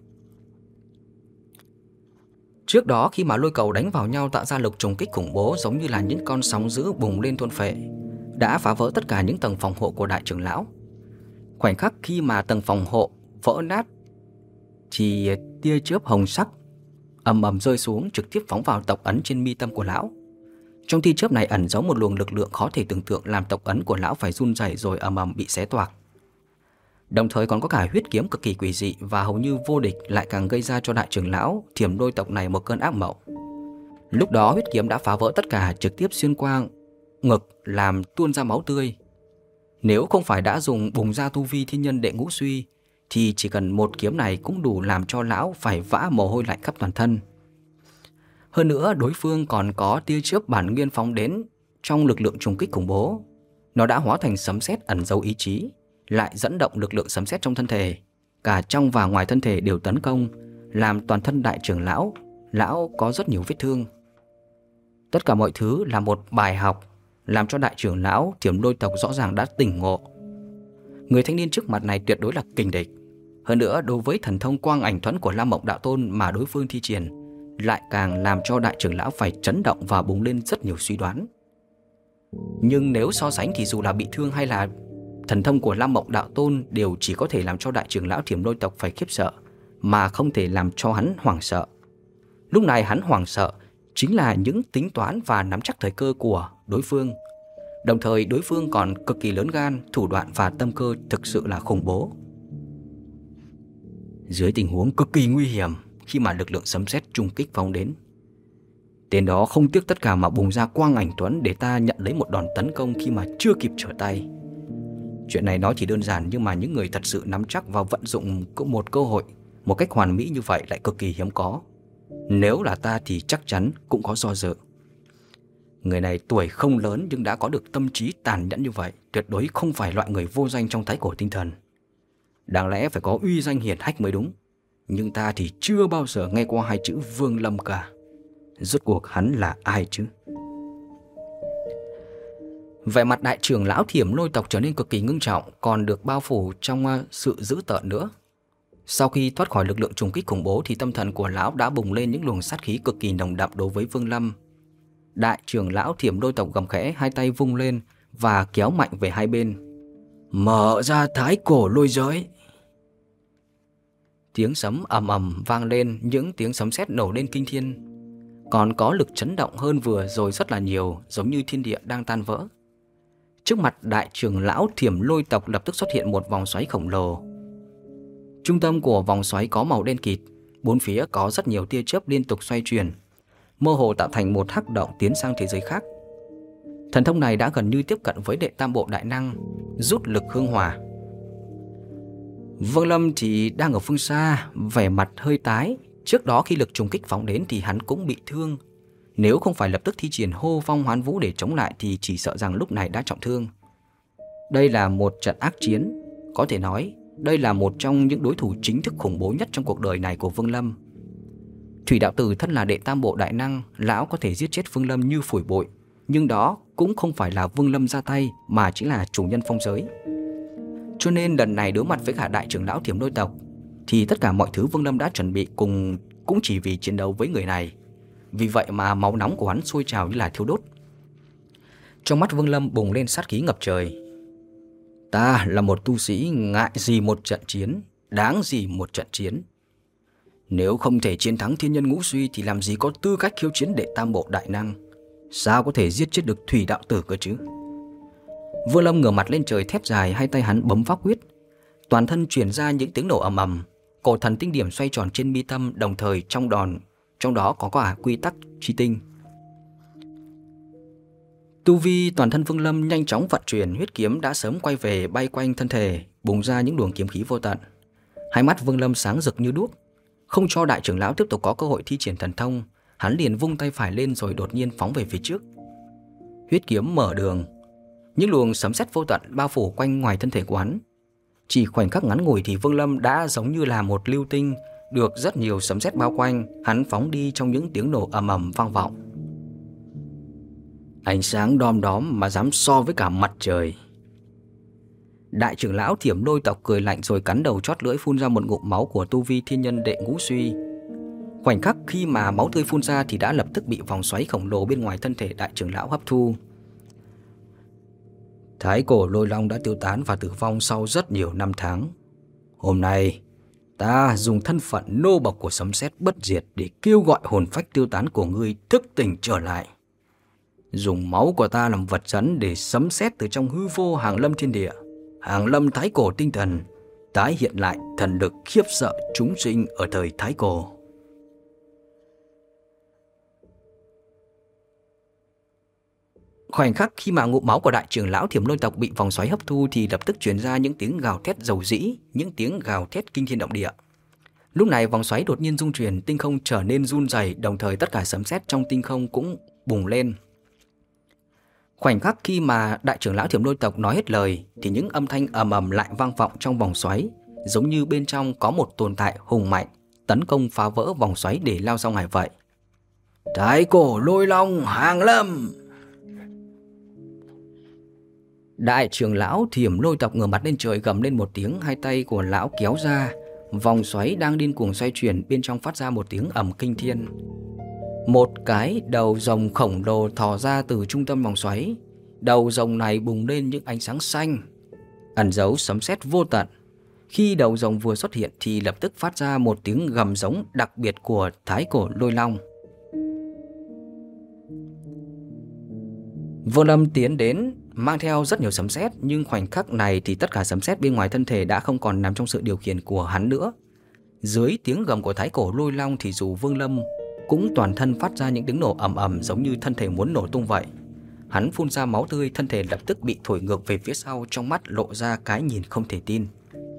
Trước đó khi mà lôi cầu đánh vào nhau tạo ra lực trùng kích khủng bố giống như là những con sóng dữ bùng lên thôn phệ, đã phá vỡ tất cả những tầng phòng hộ của đại trưởng lão. Khoảnh khắc khi mà tầng phòng hộ vỡ nát thì tia chớp hồng sắc ầm ầm rơi xuống, trực tiếp phóng vào tộc ấn trên mi tâm của lão. Trong tia chớp này ẩn giấu một luồng lực lượng khó thể tưởng tượng, làm tộc ấn của lão phải run rẩy rồi ầm ầm bị xé toạc. Đồng thời còn có cả huyết kiếm cực kỳ quỷ dị và hầu như vô địch lại càng gây ra cho đại trưởng lão Thiểm Lôi tộc này một cơn ác mộng. Lúc đó huyết kiếm đã phá vỡ tất cả, trực tiếp xuyên qua ngực làm tuôn ra máu tươi. Nếu không phải đã dùng bùng ra tu vi thiên nhân đệ ngũ suy thì chỉ cần một kiếm này cũng đủ làm cho lão phải vã mồ hôi lạnh khắp toàn thân. Hơn nữa đối phương còn có tia chớp bản nguyên phóng đến trong lực lượng trùng kích khủng bố. Nó đã hóa thành sấm sét ẩn giấu ý chí, lại dẫn động lực lượng sấm sét trong thân thể, cả trong và ngoài thân thể đều tấn công, làm toàn thân đại trưởng lão lão có rất nhiều vết thương. Tất cả mọi thứ là một bài học, làm cho đại trưởng lão Thiểm Lôi tộc rõ ràng đã tỉnh ngộ. Người thanh niên trước mặt này tuyệt đối là kình địch. Hơn nữa đối với thần thông quang ảnh thuẫn của Lam Mộng Đạo Tôn mà đối phương thi triển, lại càng làm cho đại trưởng lão phải chấn động và bùng lên rất nhiều suy đoán. Nhưng nếu so sánh thì dù là bị thương hay là thần thông của Lam Mộng Đạo Tôn đều chỉ có thể làm cho đại trưởng lão Thiểm Lôi tộc phải khiếp sợ, mà không thể làm cho hắn hoảng sợ. Lúc này hắn hoảng sợ chính là những tính toán và nắm chắc thời cơ của đối phương. Đồng thời đối phương còn cực kỳ lớn gan, thủ đoạn và tâm cơ thực sự là khủng bố. Dưới tình huống cực kỳ nguy hiểm, khi mà lực lượng sấm sét trùng kích phóng đến, tên đó không tiếc tất cả mà bùng ra quang ảnh thuẫn để ta nhận lấy một đòn tấn công khi mà chưa kịp trở tay. Chuyện này nói thì đơn giản, nhưng mà những người thật sự nắm chắc và vận dụng một cơ hội một cách hoàn mỹ như vậy lại cực kỳ hiếm có. Nếu là ta thì chắc chắn cũng có do dự. Người này tuổi không lớn nhưng đã có được tâm trí tàn nhẫn như vậy, tuyệt đối không phải loại người vô danh trong thái cổ tinh thần. Đáng lẽ phải có uy danh hiển hách mới đúng, nhưng ta thì chưa bao giờ nghe qua hai chữ Vương Lâm cả. Rốt cuộc hắn là ai chứ? Vẻ mặt đại trưởng lão Thiểm Lôi tộc trở nên cực kỳ ngưng trọng, còn được bao phủ trong sự dữ tợn nữa. Sau khi thoát khỏi lực lượng trùng kích khủng bố thì tâm thần của lão đã bùng lên những luồng sát khí cực kỳ nồng đậm đối với Vương Lâm. Đại trưởng lão Thiểm Lôi tộc gầm khẽ, hai tay vung lên và kéo mạnh về hai bên. Mở ra thái cổ lôi giới. Tiếng sấm ầm ầm vang lên, những tiếng sấm sét nổ lên kinh thiên, còn có lực chấn động hơn vừa rồi rất là nhiều, giống như thiên địa đang tan vỡ. Trước mặt đại trưởng lão Thiểm Lôi tộc lập tức xuất hiện một vòng xoáy khổng lồ. Trung tâm của vòng xoáy có màu đen kịt, bốn phía có rất nhiều tia chớp liên tục xoay chuyển, mơ hồ tạo thành một hắc động tiến sang thế giới khác. Thần thông này đã gần như tiếp cận với đệ tam bộ đại năng, rút lực hương hỏa. Vương Lâm thì đang ở phương xa, vẻ mặt hơi tái. Trước đó khi lực trùng kích phóng đến thì hắn cũng bị thương. Nếu không phải lập tức thi triển hô phong hoán vũ để chống lại thì chỉ sợ rằng lúc này đã trọng thương. Đây là một trận ác chiến, có thể nói đây là một trong những đối thủ chính thức khủng bố nhất trong cuộc đời này của Vương Lâm. Thủy đạo tử thân là đệ tam bộ đại năng, lão có thể giết chết Vương Lâm như phủi bụi, nhưng đó cũng không phải là Vương Lâm ra tay mà chính là chủ nhân phong giới. Cho nên lần này đối mặt với cả đại trưởng lão Thiểm Lôi tộc thì tất cả mọi thứ Vương Lâm đã chuẩn bị cùng cũng chỉ vì chiến đấu với người này. Vì vậy mà máu nóng của hắn sôi trào như là thiêu đốt. Trong mắt Vương Lâm bùng lên sát khí ngập trời. Ta là một tu sĩ, ngại gì một trận chiến, đáng gì một trận chiến. Nếu không thể chiến thắng thiên nhân ngũ suy thì làm gì có tư cách khiêu chiến đệ tam bộ đại năng. Sao có thể giết chết được thủy đạo tử cơ chứ? Vương Lâm ngửa mặt lên trời thét dài, hai tay hắn bấm pháp quyết, toàn thân truyền ra những tiếng nổ ầm ầm, cổ thần tinh điểm xoay tròn trên mi tâm, đồng thời trong đòn trong đó có cả quy tắc chi tinh. Tu vi toàn thân Vương Lâm nhanh chóng vận chuyển, huyết kiếm đã sớm quay về bay quanh thân thể, bùng ra những luồng kiếm khí vô tận. Hai mắt Vương Lâm sáng rực như đuốc, không cho đại trưởng lão tiếp tục có cơ hội thi triển thần thông, hắn liền vung tay phải lên rồi đột nhiên phóng về phía trước. Huyết kiếm mở đường, những luồng sấm sét vô tận bao phủ quanh ngoài thân thể của hắn. Chỉ khoảnh khắc ngắn ngủi thì Vương Lâm đã giống như là một lưu tinh, được rất nhiều sấm sét bao quanh, hắn phóng đi trong những tiếng nổ ầm ầm vang vọng. Ánh sáng đom đóm mà dám so với cả mặt trời. Đại trưởng lão Thiểm Lôi tộc cười lạnh rồi cắn đầu chót lưỡi phun ra một ngụm máu của tu vi thiên nhân đệ ngũ suy. Khoảnh khắc khi mà máu tươi phun ra thì đã lập tức bị vòng xoáy khổng lồ bên ngoài thân thể đại trưởng lão hấp thu. Thái cổ lôi long đã tiêu tán và tử vong sau rất nhiều năm tháng. Hôm nay ta dùng thân phận nô bộc của sấm sét bất diệt để kêu gọi hồn phách tiêu tán của ngươi thức tỉnh trở lại. Dùng máu của ta làm vật dẫn để sấm sét từ trong hư vô hàng lâm thiên địa, hàng lâm thái cổ tinh thần, tái hiện lại thần lực khiếp sợ chúng sinh ở thời thái cổ. Khoảnh khắc khi mà ngụm máu của đại trưởng lão Thiểm Lôi tộc bị vòng xoáy hấp thu thì lập tức truyền ra những tiếng gào thét dầu dĩ, những tiếng gào thét kinh thiên động địa. Lúc này vòng xoáy đột nhiên rung chuyển, tinh không trở nên run rẩy, đồng thời tất cả sấm sét trong tinh không cũng bùng lên. Khoảnh khắc khi mà đại trưởng lão Thiểm Lôi tộc nói hết lời thì những âm thanh ầm ầm lại vang vọng trong vòng xoáy, giống như bên trong có một tồn tại hùng mạnh tấn công phá vỡ vòng xoáy để lao ra ngoài vậy. Thái cổ lôi long hàng lâm! Đại trưởng lão Thiểm Lôi tộc ngửa mặt lên trời gầm lên một tiếng, hai tay của lão kéo ra, vòng xoáy đang điên cuồng xoay chuyển, bên trong phát ra một tiếng ầm kinh thiên. Một cái đầu rồng khổng lồ thò ra từ trung tâm vòng xoáy. Đầu rồng này bùng lên những ánh sáng xanh, ẩn giấu sấm sét vô tận. Khi đầu rồng vừa xuất hiện thì lập tức phát ra một tiếng gầm giống đặc biệt của thái cổ lôi long. Vương Lâm tiến đến mang theo rất nhiều sấm sét, nhưng khoảnh khắc này thì tất cả sấm sét bên ngoài thân thể đã không còn nằm trong sự điều khiển của hắn nữa. Dưới tiếng gầm của thái cổ lôi long thì dù Vương Lâm cũng toàn thân phát ra những tiếng nổ ầm ầm giống như thân thể muốn nổ tung vậy. Hắn phun ra máu tươi, thân thể lập tức bị thổi ngược về phía sau, trong mắt lộ ra cái nhìn không thể tin.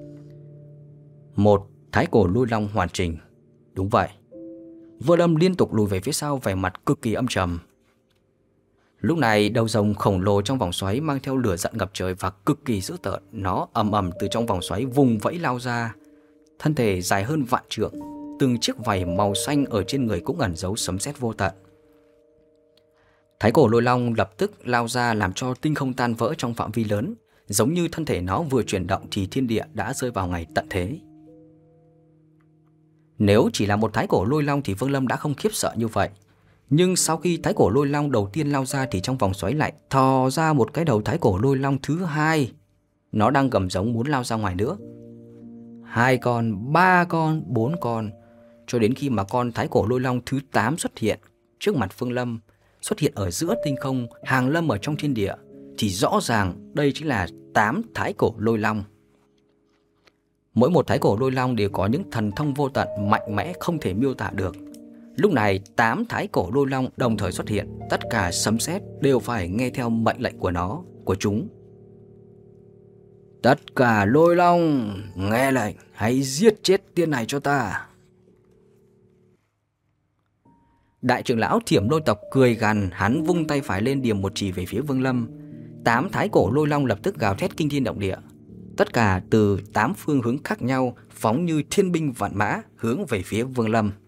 Một thái cổ lôi long hoàn chỉnh. Đúng vậy. Vương Lâm liên tục lùi về phía sau, vẻ mặt cực kỳ âm trầm. Lúc này đầu rồng khổng lồ trong vòng xoáy mang theo lửa giận ngập trời và cực kỳ dữ tợn, nó ầm ầm từ trong vòng xoáy vùng vẫy lao ra, thân thể dài hơn vạn trượng, từng chiếc vảy màu xanh ở trên người cũng ẩn giấu sấm sét vô tận. Thái cổ lôi long lập tức lao ra làm cho tinh không tan vỡ trong phạm vi lớn, giống như thân thể nó vừa chuyển động thì thiên địa đã rơi vào ngày tận thế. Nếu chỉ là một thái cổ lôi long thì Vương Lâm đã không khiếp sợ như vậy. Nhưng sau khi thái cổ lôi long đầu tiên lao ra thì trong vòng xoáy lại thò ra một cái đầu thái cổ lôi long thứ hai. Nó đang gầm giống muốn lao ra ngoài nữa. Hai con, ba con, bốn con, cho đến khi mà con thái cổ lôi long thứ tám xuất hiện trước mặt Vương Lâm, xuất hiện ở giữa tinh không, hàng lâm ở trong thiên địa, thì rõ ràng đây chính là tám thái cổ lôi long. Mỗi một thái cổ lôi long đều có những thần thông vô tận mạnh mẽ không thể miêu tả được. Lúc này tám thái cổ lôi long đồng thời xuất hiện, tất cả sấm sét đều phải nghe theo mệnh lệnh của nó, của chúng. Tất cả lôi long nghe lệnh, hãy giết chết tiên này cho ta. Đại trưởng lão Thiểm Lôi tộc cười gằn, hắn vung tay phải lên điểm một chỉ về phía Vương Lâm. Tám thái cổ lôi long lập tức gào thét kinh thiên động địa, tất cả từ tám phương hướng khác nhau phóng như thiên binh vạn mã hướng về phía Vương Lâm.